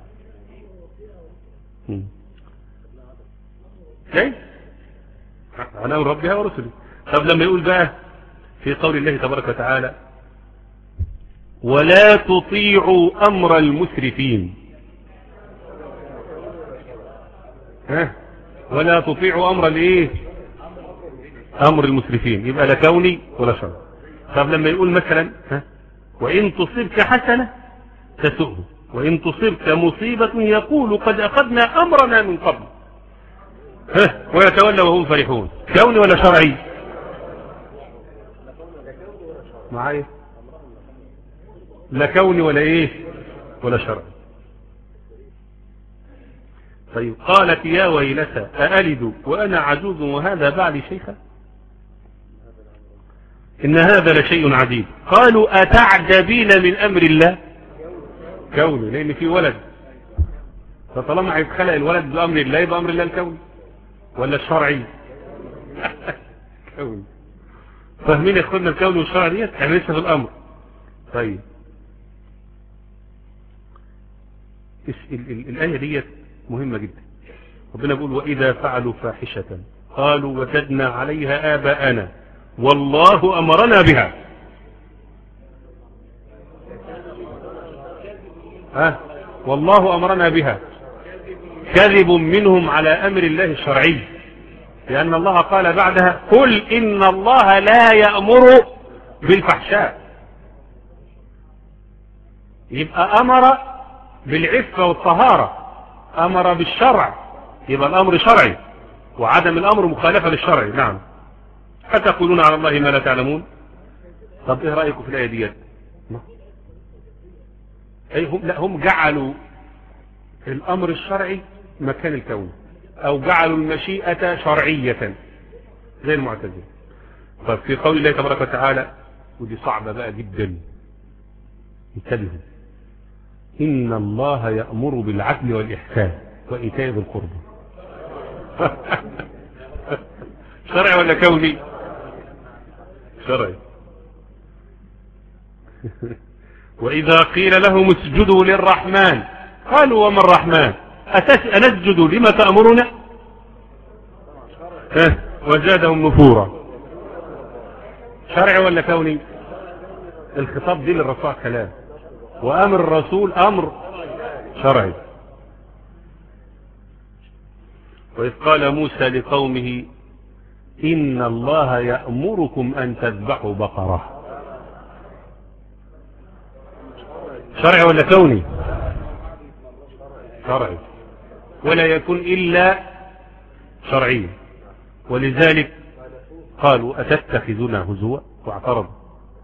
ليه؟ عن أمر ربها ورسله. طب لما يقول بقى في قول الله تبارك وتعالى: ولا تطيعوا أمر المسرفين. ها؟ ولا تطيعوا أمر الايه؟ أمر المسرفين. يبقى لا كوني ولا شرعي. طب لما يقول مثلا: ها؟ وإن تصبك حسنة تسؤه وإن تصبك مصيبة يقول قد أخذنا أمرنا من قبل ها ويتولى وهم فرحون. كوني ولا شرعي؟ معايا؟ لا كوني ولا ايه ولا شرعي. طيب، قالت يا ويلتى أألد وأنا عجوز وهذا بعلي شيخا إن هذا لشيء عجيب. قالوا أتعجبين من أمر الله؟ كوني، لأن في ولد، فطالما هيتخلق الولد بأمر الله يبقى أمر الله الكوني ولا الشرعي؟ كوني. فاهمين يا اخوانا الكون والشرع ديت؟ احنا لسه في الامر. طيب، الايه ديت مهمه جدا. ربنا بيقول: واذا فعلوا فاحشه قالوا وجدنا عليها اباءنا والله امرنا بها. ها والله امرنا بها. كذب منهم على امر الله الشرعي، لأن الله قال بعدها: قل إن الله لا يأمر بالفحشاء. يبقى أمر بالعفة والطهارة، أمر بالشرع، يبقى الأمر شرعي، وعدم الأمر مخالفة للشرع. نعم. أتقولون على الله ما لا تعلمون. طب إيه رأيكم في الآية ديت؟ أي هم لا هم جعلوا الأمر الشرعي مكان الكون، أو جعلوا المشيئة شرعية زي المعتزلة. طيب، في قول الله تبارك وتعالى، ودي صعبة بقى جدا، انتبهوا: إن الله يأمر بالعدل والإحسان وإيتاء ذي القربى. شرعي ولا كوني؟ شرعي. وإذا قيل لهم اسجدوا للرحمن قالوا وما الرحمن أنسجد لما تأمرنا؟ اه وزادهم نفورا. شرعي ولا كوني؟ الخطاب دي للرسول كلام، وأمر الرسول أمر شرعي. وإذ قال موسى لقومه: إن الله يأمركم أن تذبحوا بقرة. شرعي ولا كوني؟ شرعي، ولا يكون إلا شرعي. ولذلك قالوا أتتخذنا هزوا واعترضوا.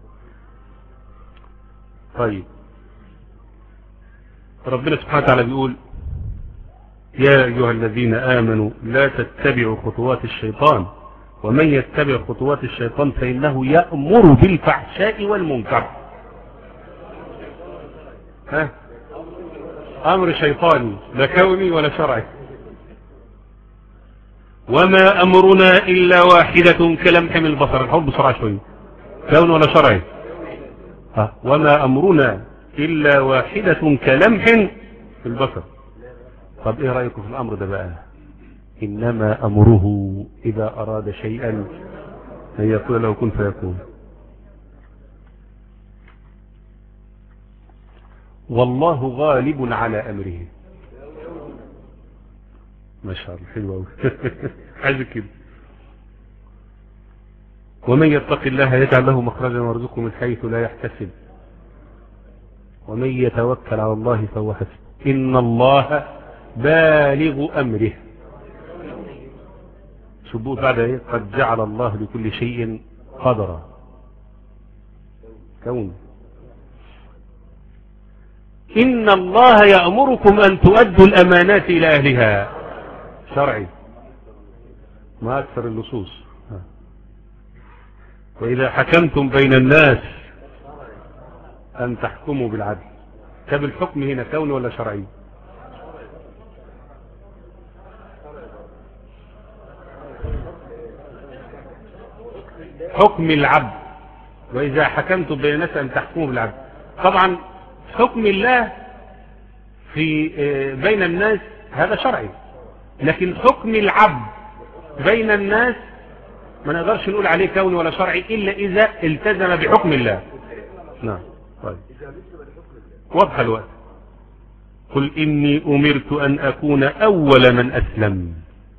طيب ربنا سبحانه وتعالى بيقول يا أيها الذين آمنوا لا تتبعوا خطوات الشيطان ومن يتبع خطوات الشيطان فإنه يأمر بالفحشاء والمنكر. ها أمر شيطاني لا كوني ولا شرعي. وما أمرنا إلا واحدة كلمح من البصر. الحب بسرعة شوية. كون ولا شرعي؟ ها وما أمرنا إلا واحدة كلمح في البصر. طب إيه رأيكم في الأمر ده بقى؟ إنما أمره إذا أراد شيئا أن يقول له كن فيكون. والله غالب على أمره. ما شاء الله حلو قوي. عايز كده. ومن يتق الله يجعل له مخرجا ويرزقه من حيث لا يحتسب ومن يتوكل على الله فهو حسبه إن الله بالغ أمره. شبوه بعد ايه؟ قد جعل الله لكل شيء قدرا. كون. إن الله يأمركم أن تؤدوا الأمانات إلى أهلها. شرعي. ما أكثر اللصوص. وإذا حكمتم بين الناس أن تحكموا بالعدل. طب الحكم هنا كوني ولا شرعي؟ حكم العبد. وإذا حكمتم بين الناس أن تحكموا بالعدل. طبعا حكم الله في بين الناس هذا شرعي، لكن حكم العبد بين الناس ما نقدرش نقول عليه كوني ولا شرعي إلا إذا التزم بحكم الله. نعم. طيب واضح الوقت. قل إني أمرت أن أكون أول من أسلم.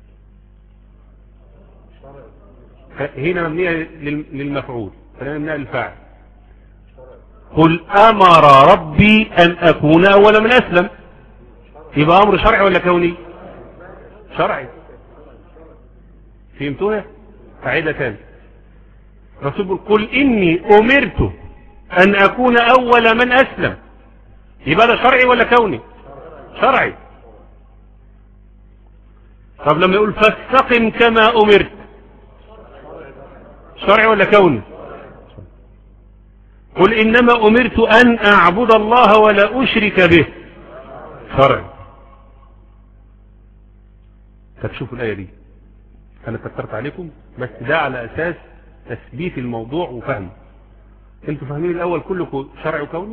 هنا مبنية للمفعول، هنا مبنية للفاعل. قل أمر ربي أن أكون أول من أسلم. يبقى أمر شرعي ولا كوني؟ شرعي. فهمتوها؟ قاعدة تانية. رسول الله قل إني أمرت أن أكون أول من أسلم. يبقى ده شرعي ولا كوني؟ شرعي. طب لما يقول فاستقم كما أمرت، شرعي ولا كوني؟ قل إنما أمرت أن أعبد الله ولا أشرك به. شرعي. طب شوفوا الآية دي، أنا فكرت عليكم بس ده على أساس تثبيت الموضوع وفهم. أنتوا فاهمين الأول كلكم شرعي وكوني؟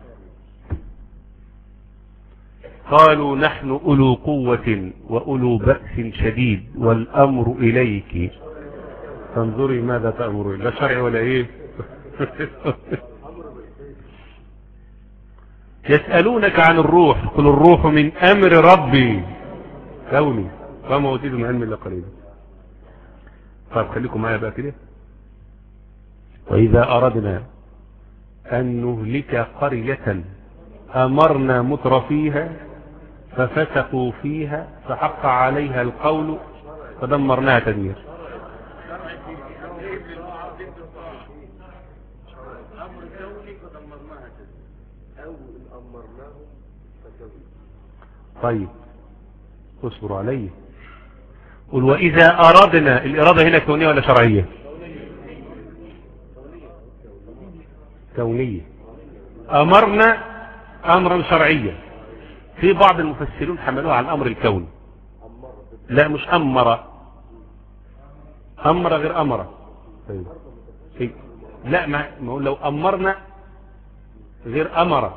قالوا نحن أولو قوة وأولو بأس شديد والأمر إليك فانظري ماذا تأمرين. ده شرعي ولا إيه؟ يسألونك عن الروح قل الروح من أمر ربي. كوني. وما أوتيتم من علم إلا قليلا. طيب خليكم معايا بقى كده. وإذا أردنا أن نهلك قرية أمرنا مترفيها ففسقوا فيها فحق عليها القول فدمرناها تدمير. طيب اصبروا عليه. قل وإذا أردنا. الإرادة هنا كونية ولا شرعية؟ كونية. أمرنا أمرا شرعيا. في بعض المفسرين حملوها على الأمر الكوني. لا مش أمر. أمر غير أمر. طيب. لا ما لو أمرنا غير أمر.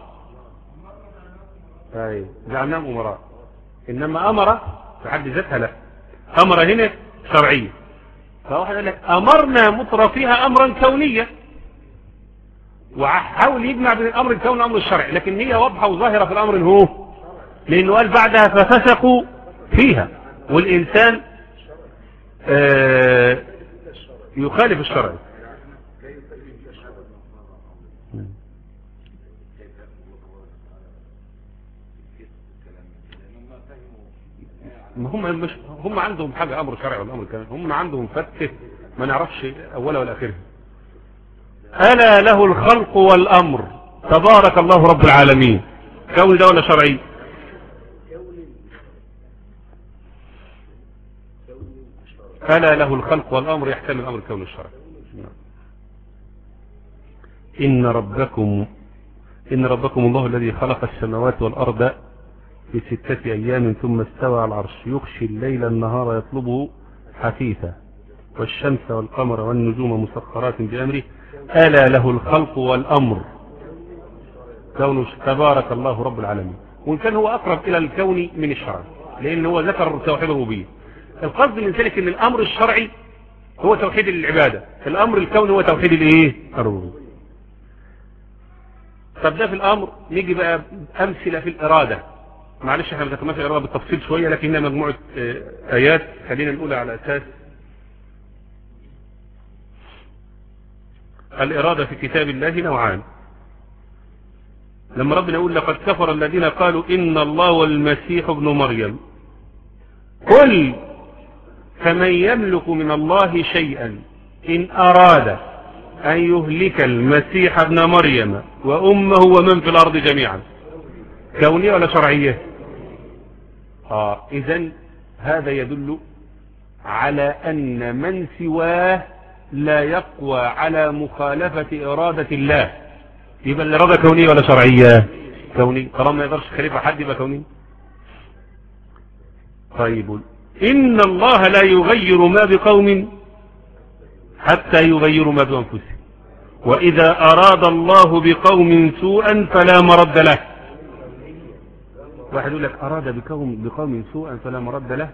طيب جعلناهم أمراء. إنما أمر في حد ذاتها لا. أمر هنا شرعية. فواحد قال لك أمرنا مترفيها أمرا كونيا وحاول يجمع بين الأمر الكوني والأمر الشرعي، لكن هي واضحة وظاهرة في الأمر هو لأنه قال بعدها ففسقوا فيها والإنسان آه يخالف الشرع. هم مش هم عندهم حاجة أمر شرعي ولا أمر كوني، هم عندهم فتح ما نعرفش أولها ولا آخرها. ألا له الخلق والأمر تبارك الله رب العالمين. كون ده ولا شرعي؟ ألا له الخلق والأمر يحتمل أمر الكون الشرعي. إن ربكم إن ربكم الله الذي خلق السماوات والأرض في ستة أيام ثم استوى على العرش يغشي الليل النهار يطلبه حثيثا والشمس والقمر والنجوم مسخرات بأمره ألا له الخلق والأمر كون تبارك الله رب العالمين. وإن كان هو أقرب إلى الكون من الشرع لأن هو ذكر توحيد الربوبية. القصد من ذلك أن الأمر الشرعي هو توحيد العبادة، الأمر الكوني هو توحيد الإيه؟ الربوبية. طب ده في الأمر. نيجي بقى أمثلة في الإرادة. معلش احنا بنتكلم في الإرادة بالتفصيل شوية لكنها مجموعة آيات خلينا نقولها على أساس الإرادة في كتاب الله نوعان. لما ربنا يقول لقد كفر الذين قالوا إن الله والمسيح ابن مريم قل فمن يملك من الله شيئا إن أراد أن يهلك المسيح ابن مريم وأمه ومن في الأرض جميعا. كونية ولا شرعية؟ آه إذن هذا يدل على أن من سواه لا يقوى على مخالفة إرادة الله. يبقى الإرادة كونية ولا شرعية؟ كونية. طالما ما يقدرش خليفة حد يبقى كونية. طيب إن الله لا يغير ما بقوم حتى يغيروا ما بأنفسهم وإذا أراد الله بقوم سوءا فلا مرد له. واحد يقول لك أراد بقوم, بقوم سوءا فلا مرد له.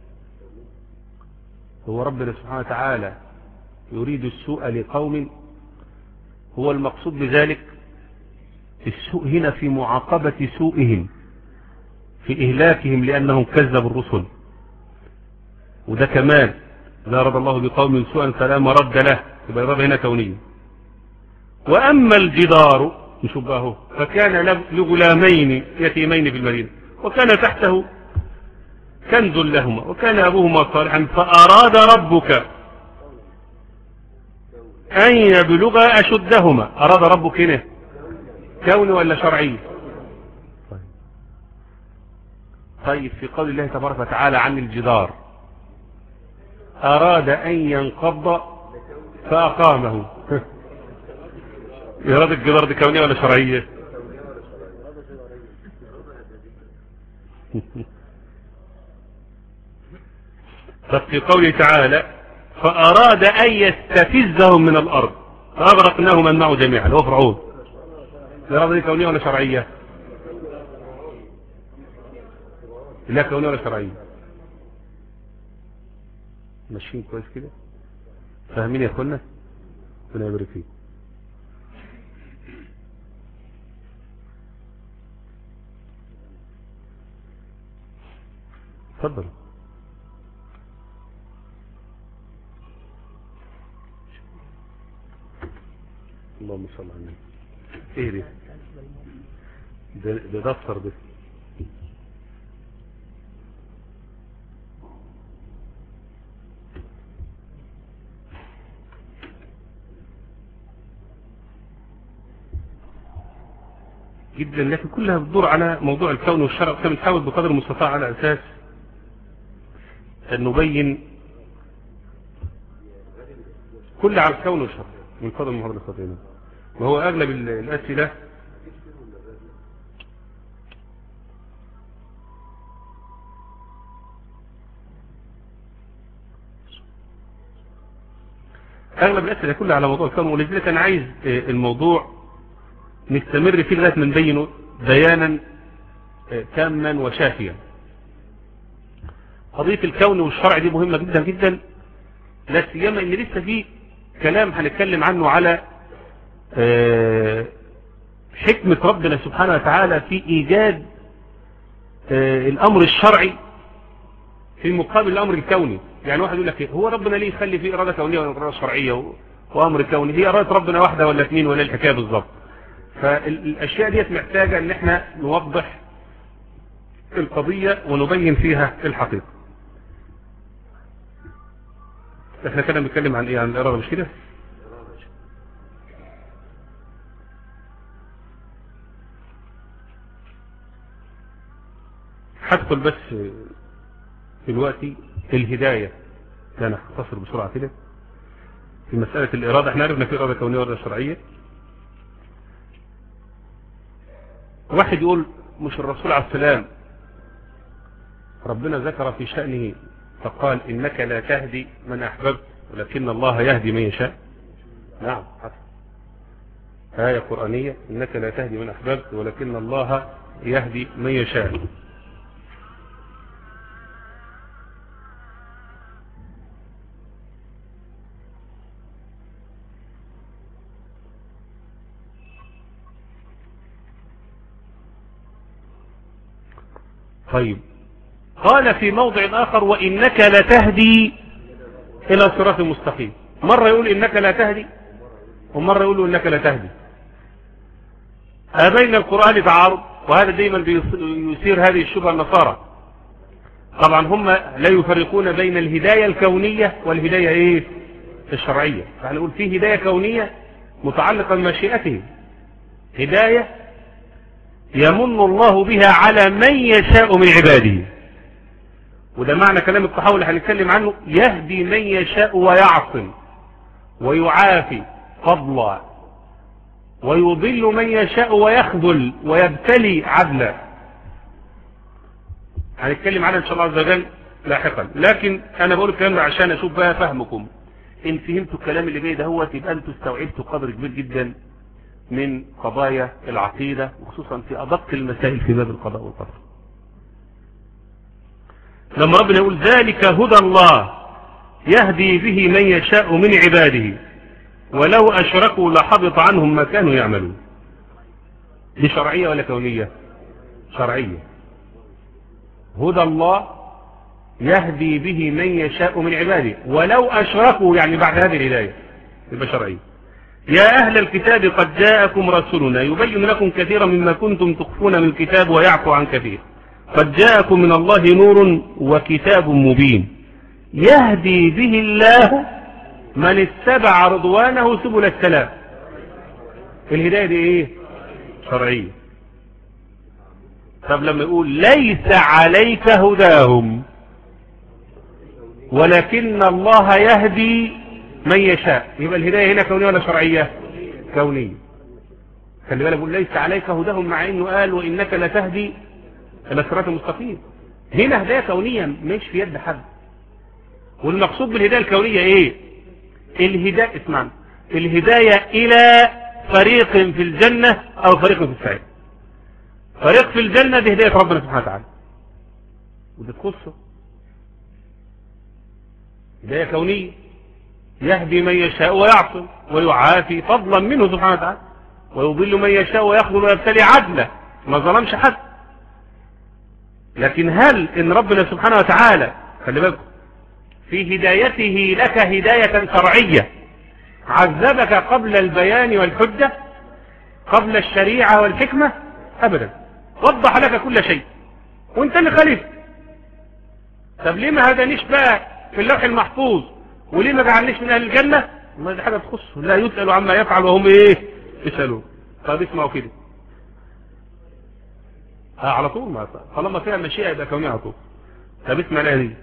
هو ربنا سبحانه وتعالى يريد السوء لقوم؟ هو المقصود بذلك السوء هنا في معاقبة سوءهم في إهلاكهم لأنهم كذبوا الرسل. وده كمان لا أراد الله بقوم سوءا فلا مرد له. يبقى الإرادة هنا كونية. وأما الجدار نشوف بقى فكان لغلامين يتيمين في المدينة وكان تحته كنز لهما وكان أبوهما صالحا فأراد ربك أن يبلغ أشدهما. أراد ربك هنا كوني ولا شرعي؟ طيب في قول الله تبارك وتعالى عن الجدار أراد أن ينقض فأقامه. إرادة الجدار دي كونية ولا شرعية؟ طب في قوله تعالى فأراد أن يستفزهم من الأرض فأغرقناه من معه جميعا. هو فرعون. الإرادة دي كونية ولا شرعية؟ لا كونية ولا شرعية؟ ماشيين كويس كده؟ فاهمين يا اخوانا؟ ربنا يبارك فيك. اتفضل. اللهم صل على النبي. ايه ده؟ ده ده دفتر ده. جدا لكن كلها بتدور على موضوع الكون والشرع. فبنحاول بقدر المستطاع على اساس ان نبين كل على الكون والشرع من قدر المحاضرة الخطيئة. وهو اغلب الاسئله اغلب الاسئله كلها على موضوع الكون. ولذلك انا عايز الموضوع نستمر فيه لغايه ما نبينه بيانا تاما وشافيا. قضيه الكون والشرع دي مهمه جدا جدا لا سيما ان لسه في كلام هنتكلم عنه على حكمه ربنا سبحانه وتعالى في ايجاد الامر الشرعي في مقابل الامر الكوني. يعني واحد يقول لك هو ربنا ليه يخلي فيه اراده كونيه واراده شرعيه وامر كوني؟ هي اراده ربنا واحده ولا اثنين ولا الحكايه بالظبط؟ فالاشياء ديت محتاجه ان احنا نوضح القضيه ونبين فيها الحقيقه. احنا كده بنتكلم عن ايه؟ عن الإرادة مش كده؟ هدخل بس دلوقتي الهداية، انا هختصر بسرعة كده في مسألة الإرادة. احنا عرفنا في إرادة كونية وإرادة شرعية. واحد يقول مش الرسول عليه السلام ربنا ذكر في شأنه فقال إنك لا تهدي من أحببت ولكن الله يهدي من يشاء؟ نعم حسن، آية قرآنية إنك لا تهدي من أحببت ولكن الله يهدي من يشاء. طيب قال في موضع آخر وإنك لتهدي إلى صراط مستقيم. مرة يقول إنك لا تهدي ومرة يقول إنك لا تهدي. بين القرآن تعارض، وهذا دايما يثير هذه الشبهة النصارى. طبعا هم لا يفرقون بين الهداية الكونية والهداية ايه الشرعية. فاحنا نقول في هداية كونية متعلقة بمشيئته، هداية يمن الله بها على من يشاء من عباده، وده معنى كلام الطحاوي اللي هنتكلم عنه، يهدي من يشاء ويعصم ويعافي فضلا، ويضل من يشاء ويخذل ويبتلي عدلا. هنتكلم عنها ان شاء الله عز وجل لاحقا، لكن انا بقول الكلام ده عشان اشوف بقى فهمكم. ان فهمتوا الكلام اللي جاي ده هو تبقى انتوا استوعبتوا قدر كبير جدا من قضايا العقيدة، وخصوصا في ادق المسائل في باب القضاء والقدر. لما ربنا يقول ذلك هدى الله يهدي به من يشاء من عباده ولو اشركوا لحبط عنهم ما كانوا يعملون، دي شرعية ولا كونية؟ شرعية. هدى الله يهدي به من يشاء من عباده ولو اشركوا، يعني بعد هذه الهداية يبقى شرعية. يا اهل الكتاب قد جاءكم رسولنا يبين لكم كثيرا مما كنتم تخفون من الكتاب ويعفو عن كثير، قد جاءكم من الله نور وكتاب مبين يهدي به الله من اتبع رضوانه سبل السلام. الهداية دي ايه؟ شرعية. طب لما يقول ليس عليك هداهم ولكن الله يهدي من يشاء، يبقى الهداية هنا كونية ولا شرعية؟ كونية. خلي بالك يقول ليس عليك هداهم، مع انه قال وانك لتهدي الى صراط مستقيم. هنا هداية كونية مش في يد حد. والمقصود بالهداية الكونية ايه؟ الهداية اسمعنا، الهداية الى فريق في الجنة او فريق في السعير. فريق في الجنة دي هداية ربنا سبحانه وتعالى ودي تخصه هداية كونية، يهدي من يشاء ويعصم ويعافي فضلا منه سبحانه وتعالى، ويضل من يشاء ويخذل ويبتلي عدلا، ما ظلمش حد. لكن هل ان ربنا سبحانه وتعالى خلي بالكم في هدايته لك هداية شرعية عذبك قبل البيان والحجة قبل الشريعة والحكمة؟ ابدا، وضح لك كل شيء وانت اللي خليفه. طب ليه ما هدانيش بقى في اللوح المحفوظ وليه ما جعلنيش من اهل الجنة؟ ما دي حاجة تخصه، لا يسأل عما يفعل وهم ايه يسألون. طب اسمعوا كده ها على طول، ما طالما فيها مشيئة يبقى كونية على طول. طب اسمع الآية دي،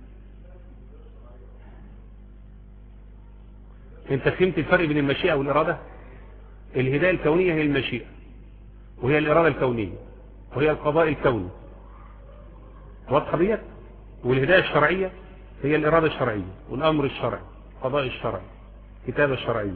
انت فهمت الفرق بين المشيئة والإرادة؟ الهداية الكونية هي المشيئة، وهي الإرادة الكونية، وهي القضاء الكوني، واضحة ديت؟ والهداية الشرعية هي الإرادة الشرعية والأمر الشرعي، القضاء الشرعي، الكتابة الشرعية.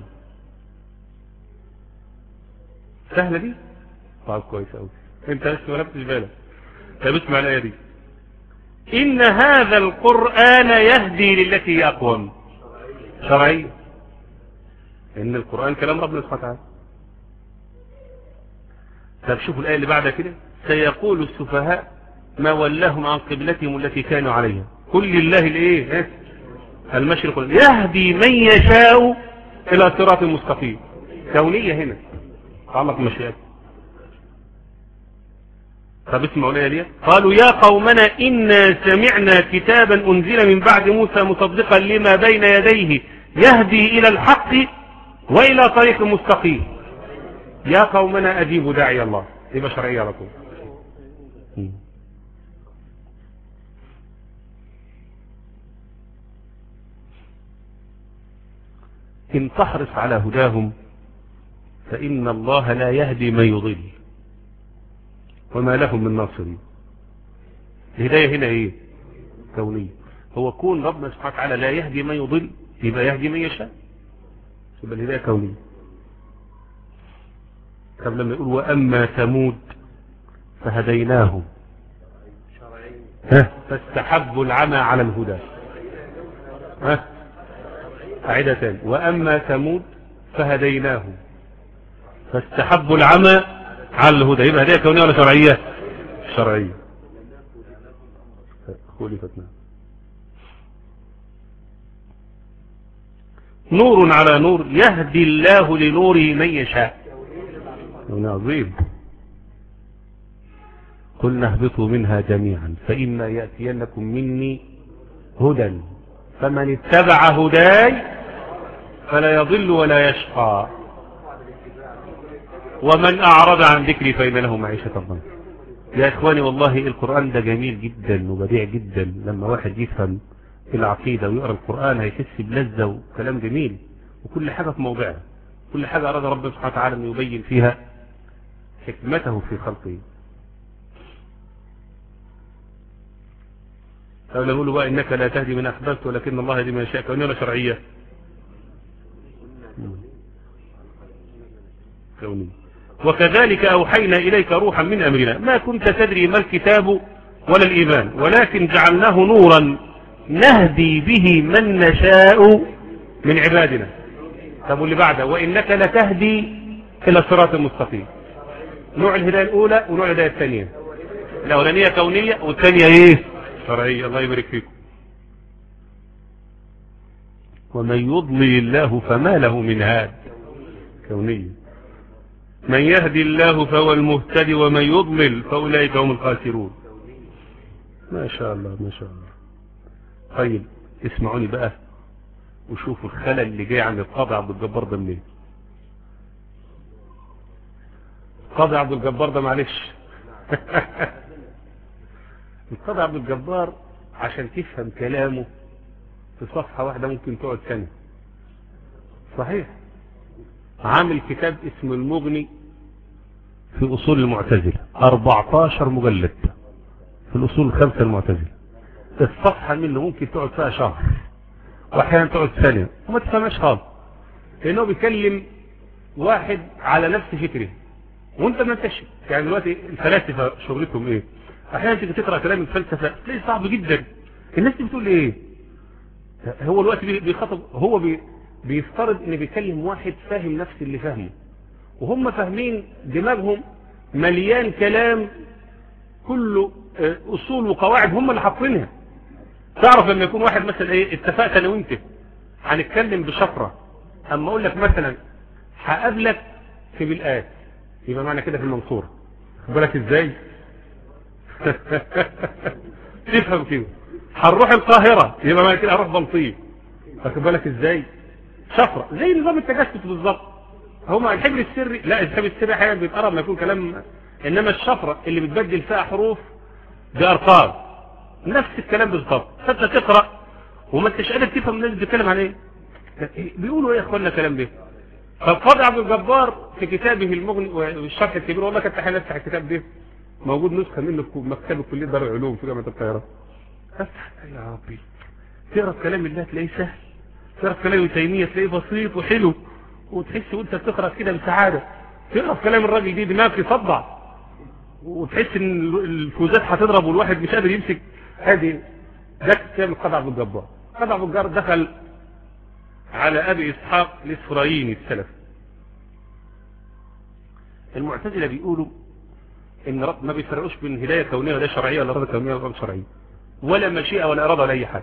سهلة دي؟ طيب كويس أوي، انت لسه ما لفتش بالك. طب اسمع الآية دي، إن هذا القرآن يهدي للتي هي أقوم. شرعية، إن القرآن كلام ربنا سبحانه وتعالى. طب شوفوا الآية اللي بعدها كده، سيقول السفهاء ما ولاهم عن قبلتهم التي كانوا عليها قل لله الايه المشرق يهدي من يشاء الى صراط مستقيم. كونية هنا تعلق مشيئته. طب اسمعوا لي ليه. قالوا يا قومنا إنا سمعنا كتابا أنزل من بعد موسى مصدقا لما بين يديه يهدي إلى الحق وإلى طريق مستقيم. يا قومنا أجيبوا داعي الله، يبقى شرعية على طول. إن تحرص على هداهم فإن الله لا يهدي من يضل وما لهم من ناصرين. الهداية هنا ايه؟ كونية. هو كون ربنا سبحانه وتعالى لا يهدي من يضل يبقى يهدي من يشاء، يبقى الهداية كونية. طب لما يقول وأما ثمود فهديناهم ها فاستحبوا العمى على الهدى. ها أعيدها تاني. وأما ثمود فهديناهم فاستحبوا العمى على الهدى. يبقى هداية كونية ولا شرعية؟ شرعية. خلفتنا نور على نور يهدي الله لنوره من يشاء. عظيم. قلنا اهبطوا منها جميعا فإما يأتينكم مني هدى فمن اتبع هداي فلا يضل ولا يشقى ومن أعرض عن ذكري فإن له معيشة ضنكا. يا إخواني والله القرآن ده جميل جدا وبديع جدا. لما واحد يفهم العقيدة ويقرأ القرآن هيحس بلذة وكلام جميل، وكل حاجة في موضعها، كل حاجة أراد ربنا سبحانه وتعالى أن يبين فيها حكمته في خلقه. أو نقول بقى إنك لا تهدي من أحببت ولكن الله يهدي من يشاء. كونية ولا شرعية؟ كونية. وكذلك أوحينا إليك روحا من أمرنا ما كنت تدري ما الكتاب ولا الإيمان ولكن جعلناه نورا نهدي به من نشاء من عبادنا. طب واللي بعده وإنك لتهدي إلى الصراط المستقيم. نوع الهداية الأولى ونوع الهداية الثانية. الأولانية كونية والثانية إيه؟ شرعية. الله يبارك فيكم. ومن يضلل الله فما له من هاد. كونية. من يهدي الله فهو المهتدي ومن يضلل فأولئك هم الخاسرون. ما شاء الله ما شاء الله. طيب اسمعوني بقى وشوفوا الخلل اللي جاي عند القاضي عبد الجبار ده منين. القاضي عبد الجبار ده معلش القاضي عبد الجبار عشان تفهم كلامه في صفحة واحدة ممكن تقعد سنة. صحيح. عامل كتاب اسمه المغني في أصول المعتزلة أربعتاشر مجلد في الأصول الخمسة المعتزلة. الصفحة منه ممكن تقعد فيها شهر وأحيانا تقعد سنة وما تفهمش خالص، لأنه بيكلم واحد على نفس فكره وانت ما انتش. يعني دلوقتي الفلاسفة شغلتهم ايه؟ احيانا تيجي تقرأ كلام الفلسفة تلاقيه صعب جدا. الناس دي بتقول ايه؟ هو الوقت بيخاطب، هو بي بيفترض ان بيكلم واحد فاهم نفس اللي فاهمه، وهم فاهمين دماغهم مليان كلام كله اصول وقواعد هم اللي حاطينها. تعرف لما يكون واحد مثلا ايه اتفقت انا وانت هنتكلم بشفرة، اما اقول لك مثلا هقابلك في بالآت يبقى معنى كده في المنصورة. خد بالك ازاي؟ تفهم كده. هنروح القاهرة يبقى معنى كده هروح بلطيم. خد بالك ازاي؟ شفرة زي نظام التجسس بالظبط. هما الحبر السري لا الحبر السري احيانا بيتقرب ما يكون كلام، انما الشفرة اللي بتبدل فيها حروف بارقام نفس الكلام بالظبط. فانت تقرا وما انتش قادر تفهم الناس بتتكلم عن ايه، بيقولوا ايه يا اخوانا الكلام ده. فالقاضي عبد الجبار في كتابه المغني والشرح الكبير، والله كنت احيانا افتح الكتاب ده موجود نسخه منه في مكتبه كليه دار العلوم في جامعه القاهره. افتح يا ربي تقرا كلام الله تلاقيه سهل، تقرا كلام ابن تيميه تلاقيه بسيط وحلو وتحس وانت بتقرا كده بسعاده. تقرا كلام الراجل دي دماغك يصدع وتحس ان الفوزات هتضرب والواحد مش قادر يمسك. هذه ده كتاب القاضي عبد الجبار. القاضي عبد الجبار دخل على ابي اسحاق الاسرائيلي السلفي. المعتزله بيقولوا ان رب ما بيفرقوش بين هدايه كونيه ولا شرعيه ولا اراده كونيه ولا شرعيه ولا مشيئه ولا اراده ولا اي حاجه.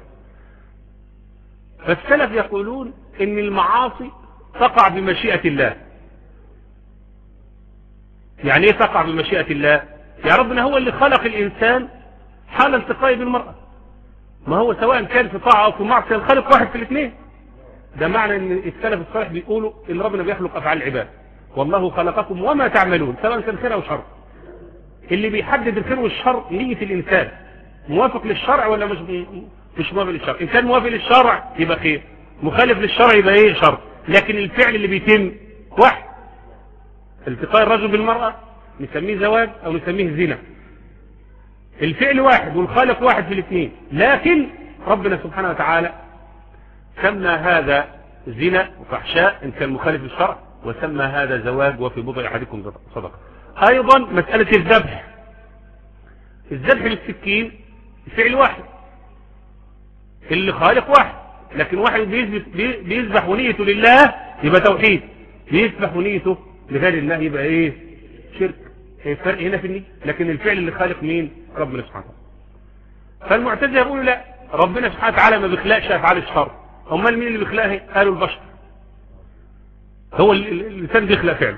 فالسلف يقولون ان المعاصي تقع بمشيئه الله. يعني ايه تقع بمشيئه الله؟ يا ربنا هو اللي خلق الإنسان حال التقائه بالمرأة، ما هو سواء كان في طاعة أو في معصية الخالق واحد في الاثنين. ده معنى ان السلف الصالح بيقولوا ان ربنا بيخلق افعال العباد، والله خلقكم وما تعملون سواء كان خير او شر. اللي بيحدد الخير والشر نية الانسان، موافق للشرع ولا مش مش موافق للشرع. ان كان موافق للشرع يبقى خير، مخالف للشرع يبقى ايه؟ شر. لكن الفعل اللي بيتم واحد، التقاء الرجل بالمرأة نسميه زواج او نسميه زنا، الفعل واحد والخالق واحد في الاثنين. لكن ربنا سبحانه وتعالى سمى هذا زنا وفحشاء ان كان مخالف للشرع، وسمى هذا زواج وفي بضع احدكم صدقه. ايضا مسألة الذبح، الذبح بالسكين فعل واحد، اللي خالق واحد، لكن واحد بيذبح ونيته لله يبقى توحيد، بيذبح ونيته لغير الله يبقى ايه؟ شرك. الفرق هنا في النية، لكن الفعل اللي خالق مين؟ ربنا سبحانه وتعالى. فالمعتزلة يقولوا لا، ربنا سبحانه وتعالى ما بيخلقش افعال الشر. امال مين اللي بيخلقها؟ قالوا البشر، هو الانسان بيخلق فعله.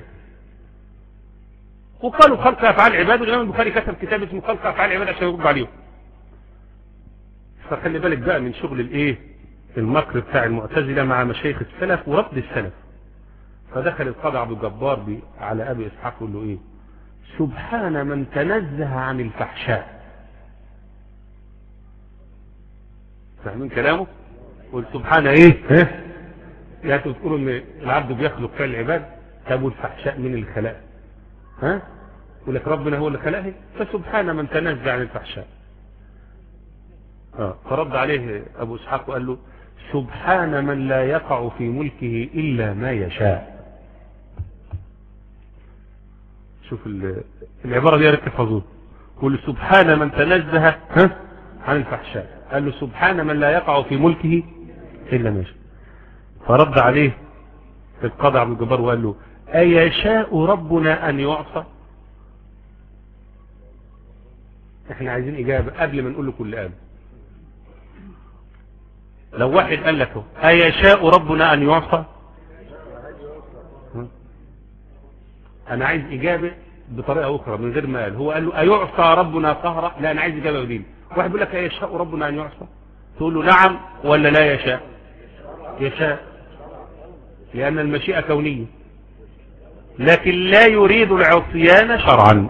وقالوا خلق افعال عباد، والامام البخاري كتب كتاب اسمه خلق افعال عباد عشان يرد عليهم. فخلي بالك بقى من شغل الايه؟ المكر بتاع المعتزلة مع مشايخ السلف ورد السلف. فدخل القاضي عبد الجبار على ابي اسحاق يقول له ايه؟ سبحان من تنزه عن الفحشاء. فاهمين كلامه؟ قل سبحان ايه؟ ها؟ يعني انتوا بتقولوا ان العبد بيخلق فعل العباد، طب والفحشاء من اللي خلقها؟ ها؟ يقول لك ربنا هو اللي خلقها، فسبحان من تنزه عن الفحشاء. اه فرد عليه ابو اسحاق وقال له سبحان من لا يقع في ملكه الا ما يشاء. شوف العبارة دي يا ريت تحفظوها. قل سبحان من تنزه ها عن الفحشاء، قال له سبحان من لا يقع في ملكه الا ما يشاء. فرد عليه القاضي عبد الجبار وقال له أيشاء ربنا أن يعصى؟ احنا عايزين إجابة قبل ما نقول له كل آب. لو واحد قال لك أيشاء ربنا أن يعصى، أنا عايز إجابة بطريقة أخرى من غير ما قال. هو قال له أيعصى ربنا قهرا؟ لا أنا عايز إجابة بديل. واحد بيقول لك أيشاء ربنا أن يعصى، تقول له نعم ولا لا يشاء؟ يشاء، لأن المشيئة كونية، لكن لا يريد العصيان شرعا.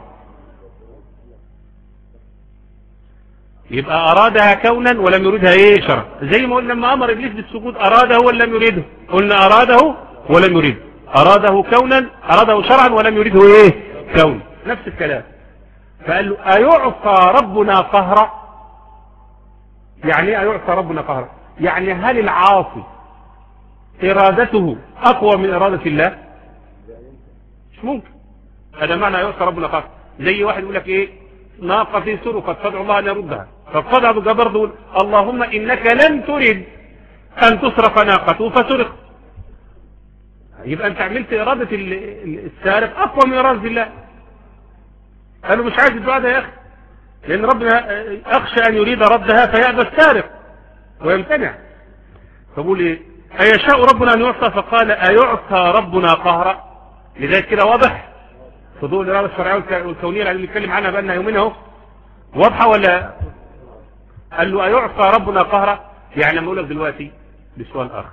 يبقى أرادها كونا ولم يريدها ايه؟ شرعا. زي ما قلنا لما أمر إبليس بالسجود أراده ولم يريده، قلنا أراده ولم يريده، أراده كونا، أراده شرعا ولم يريده ايه؟ كون. نفس الكلام. فقال له أيعصى ربنا قهرا؟ يعني ايه أيعصى ربنا قهرا؟ يعني هل العاصي إرادته أقوى من إرادة الله؟ مش ممكن. هذا معنى يعصى ربنا قهرا. زي واحد يقول لك ايه؟ ناقتي سرقت فادعو الله أن يردها، فقال أبو جبر دول اللهم إنك لم ترد أن تسرق ناقته فسرق. يبقى أنت عملت إرادة السارق أقوى من إرادة الله. قالوا مش عايز الدعاء ده يا أخي، لأن ربنا أخشى أن يريد ردها فيأبى السارق ويمتنع. فبقول إيه؟ أيشاء ربنا أن يعصى؟ فقال أيعصى ربنا قهرا؟ لذلك كده واضح في ضوء الإرادة الشرعية والكونية اللي بنتكلم عنها بقالنا يومين أهو، واضحة ولا؟ قال له أيعصى ربنا قهرا؟ يعني لما أقول لك دلوقتي بسؤال آخر،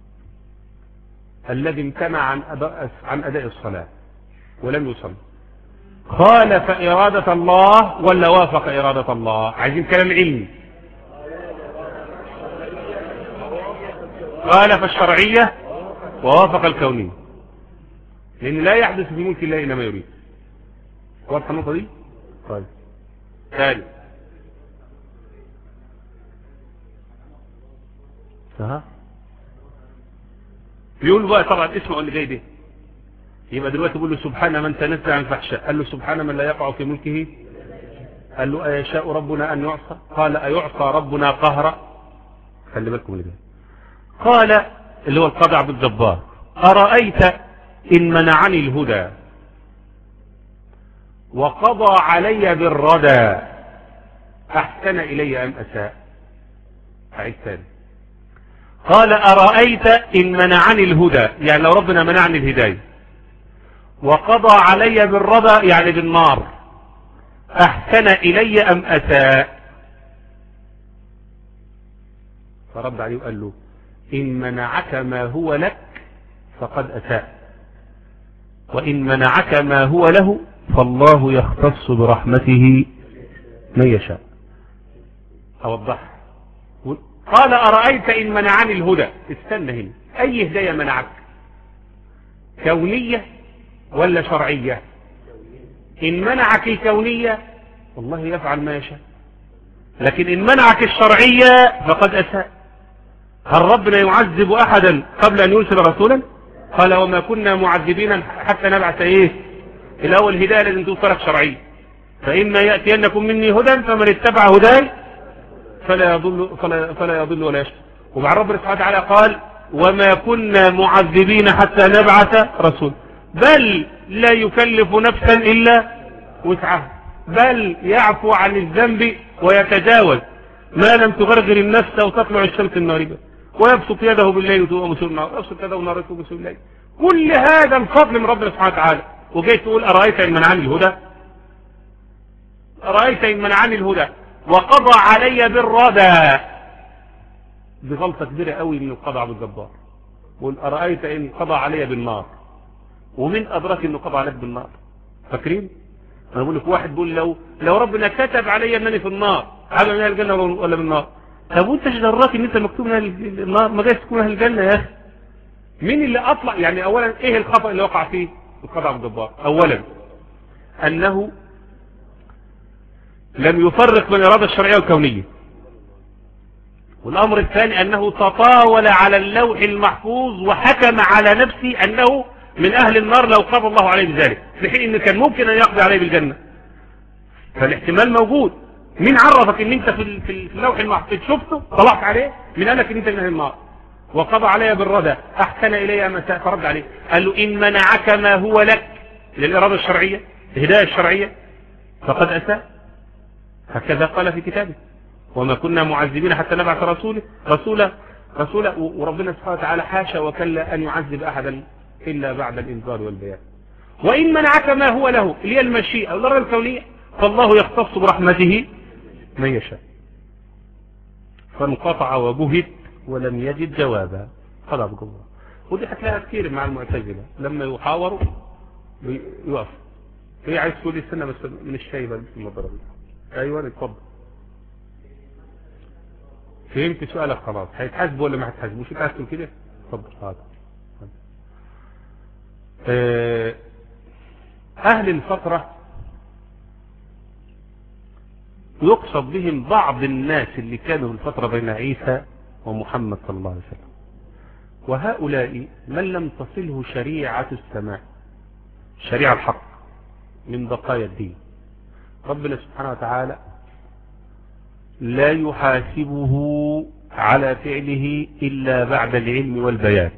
الذي امتنع عن أداء عن أداء الصلاة ولم يصلي خالف إرادة الله ولا وافق إرادة الله؟ عايزين كلام علمي. خالف الشرعية ووافق الكونية، لأن لا يحدث في ملك الله إلا ما يريد. واضحة النقطة دي؟ طيب. ثالث. ها؟ بيقول بقى طبعا اسمعوا اللي جاي ده. يبقى دلوقتي بيقول له سبحان من تنزه عن الفحشاء، قال له سبحان من لا يقع في ملكه، قال له أيشاء ربنا أن يعصى؟ قال أيعصى ربنا قهرا؟ خلي بالكم اللي جاي. قال اللي هو القاضي عبد الجبار أرأيت إن منعني الهدى وقضى علي بالردى أحسن إلي أم أساء؟ أعيد ثاني. قال أرأيت إن منعني الهدى، يعني لو ربنا منعني الهداية، وقضى علي بالردى يعني بالنار، أحسن إلي أم أساء؟ فرد عليه وقال له إن منعك ما هو لك فقد أساء، وإن منعك ما هو له فالله يختص برحمته من يشاء. أوضح. قال أرأيت إن منعني الهدى. استنى هنا، أي هداية منعك؟ كونية ولا شرعية؟ إن منعك الكونية والله يفعل ما يشاء، لكن إن منعك الشرعية فقد أساء. هل ربنا يعذب أحدا قبل أن يرسل رسولا؟ قال وما كنا معذبين حتى نبعث إيه؟ الأول هداية لازم توصلك شرعية، فإما يأتينكم مني هدى فمن اتبع هداي فلا يضل فلا, فلا يضل ولا يشقى. ومع ربنا سبحانه وتعالى قال وما كنا معذبين حتى نبعث رسول، بل لا يكلف نفسا إلا وسعها، بل يعفو عن الذنب ويتجاوز ما لم تغرغر النفس أو تطلع الشمس الناربة، ويبسط يده بالليل وتقوم مسؤول النار، يبسط يده بالنار وتقوم مسؤول الليل. كل هذا الفضل من ربنا سبحانه وتعالى، وجاي تقول أرأيت إن منعني الهدى؟ أرأيت إن منعني الهدى وقضى علي بالردى. بغلطة كبيرة قوي من القضاء بالجبار. قل أرأيت إن قضى علي بالنار، ومن أدرك إنه قضى عليك بالنار؟ فاكرين؟ أنا بقول لك واحد بيقول لو لو ربنا كتب علي أنني في النار حاجة من أهل الجنة ولا من النار؟ طب وأنت ايش دراك إن أنت مكتوب من أهل النار؟ ما جايز تكون أهل الجنة يا أخي. مين اللي أطلع؟ يعني أولا إيه الخطأ اللي وقع فيه القضاء بالجبار؟ أولا أنه لم يفرق بين الإرادة الشرعية والكونية، والأمر الثاني أنه تطاول على اللوح المحفوظ وحكم على نفسه أنه من أهل النار لو قضى الله عليه بذلك، في حين إن كان ممكن أن يقضي عليه بالجنة. فالاحتمال موجود. مين عرفك إن أنت في في اللوح المحفوظ شفته طلعت عليه من قالك إن أنت من أهل النار؟ وقضى علي بالردى أحسن إلي ما ساء. فرد عليه قال له إن منعك ما هو لك للإرادة الشرعية الهداية الشرعية فقد أساء. هكذا قال في كتابه وما كنا معذبين حتى نبعث رسوله رسولا رسولا وربنا سبحانه وتعالى حاشا وكلا أن يعذب أحدا إلا بعد الإنذار والبيان. وإن منعك ما هو له اللي هي المشيئة والإرادة الكونية فالله يختص برحمته من يشاء. فانقطع وبهت ولم يجد جوابا. قال أبو الله. ودي هتلاقيها كتير مع المعتزلة لما يحاوروا يقف. هي عايز تقول لي استنى بس من الشاي بقى في المضرب. ايوه اتفضل. فهمت سؤالك خلاص. هيتحاسبوا ولا ما هيتحاسبوش؟ انت عايز تقول كده؟ اتفضل. حاضر. اهل الفترة يقصد بهم بعض الناس اللي كانوا في الفترة بين عيسى ومحمد صلى الله عليه وسلم، وهؤلاء من لم تصله شريعة السماء شريعة الحق من بقايا الدين. ربنا سبحانه وتعالى لا يحاسبه على فعله إلا بعد العلم والبيان.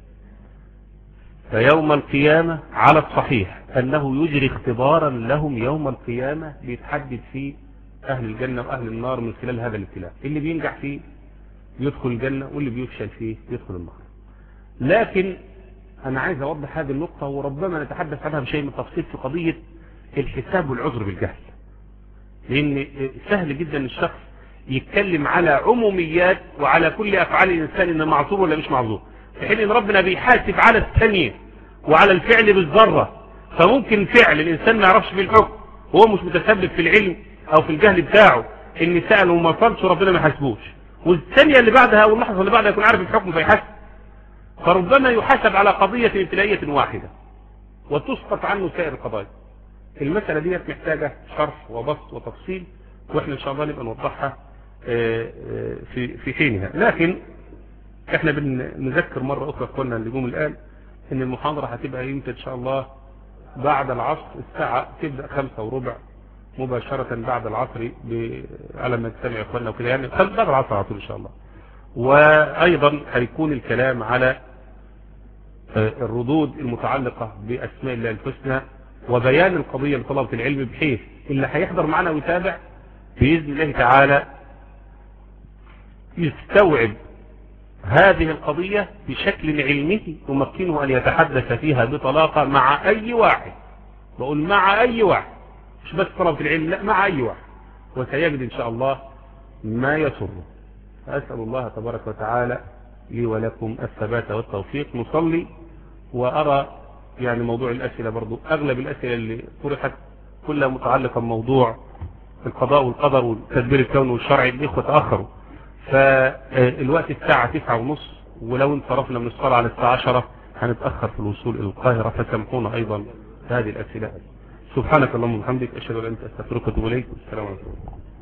فيوم القيامة على الصحيح أنه يجري اختبارا لهم يوم القيامة بيتحدد فيه أهل الجنة وأهل النار من خلال هذا الابتلاء. اللي بينجح فيه يدخل الجنة واللي بيفشل فيه يدخل النار. لكن أنا عايز أوضح هذه النقطة وربما نتحدث عنها بشيء من التفصيل في قضية الحساب والعذر بالجهل، لأن سهل جدا الشخص يتكلم على عموميات وعلى كل أفعال الإنسان إنه معذور ولا مش معذور، في حين إن ربنا بيحاسب على الثانية وعلى الفعل بالذرة. فممكن فعل الإنسان ما يعرفش في الحكم وهو مش متسبب في العلم أو في الجهل بتاعه إن سأل وما فضلش وربنا ما يحاسبوش، والثانية اللي بعدها أو اللحظة اللي بعدها يكون عارف الحكم فيحاسب. فربما يحاسب على قضية ابتلائية واحدة وتسقط عنه سائر القضايا. المسألة دي محتاجة شرح وبسط وتفصيل، واحنا ان شاء الله نبقى نوضحها في في حينها. لكن احنا بنذكر مرة اخرى اخواننا اللي جم الان ان المحاضرة هتبقى يمكن ان شاء الله بعد العصر، الساعة تبدأ خمسة وربع مباشرة بعد العصر على ما تستمع اخواننا وكده، يعني بعد العصر على طول ان شاء الله. وايضا هيكون الكلام على الردود المتعلقة باسماء الله الحسنى وبيان القضية لطلبة العلم، بحيث اللي هيحضر معنا ويتابع بإذن الله تعالى يستوعب هذه القضية بشكل علمي يمكنه أن يتحدث فيها بطلاقة مع أي واحد. بقول مع أي واحد مش بس طلبة العلم، لا، مع أي واحد، وسيجد إن شاء الله ما يسره. أسأل الله تبارك وتعالى لي ولكم الثبات والتوفيق. نصلي. وأرى يعني موضوع الأسئلة برضو أغلب الأسئلة اللي طرحت كلها متعلقة بموضوع القضاء والقدر والتدبير الكوني والشرعي. الإخوة تأخروا، فالوقت الساعة تسعة ونص، ولو انصرفنا من الصلاة على الساعة عشرة هنتأخر في الوصول إلى القاهرة، فسامحونا أيضا هذه الأسئلة. سبحانك اللهم وبحمدك، أشهد أن لا إله إلا أنت، أستغفرك وأتوب إليك. والسلام عليكم.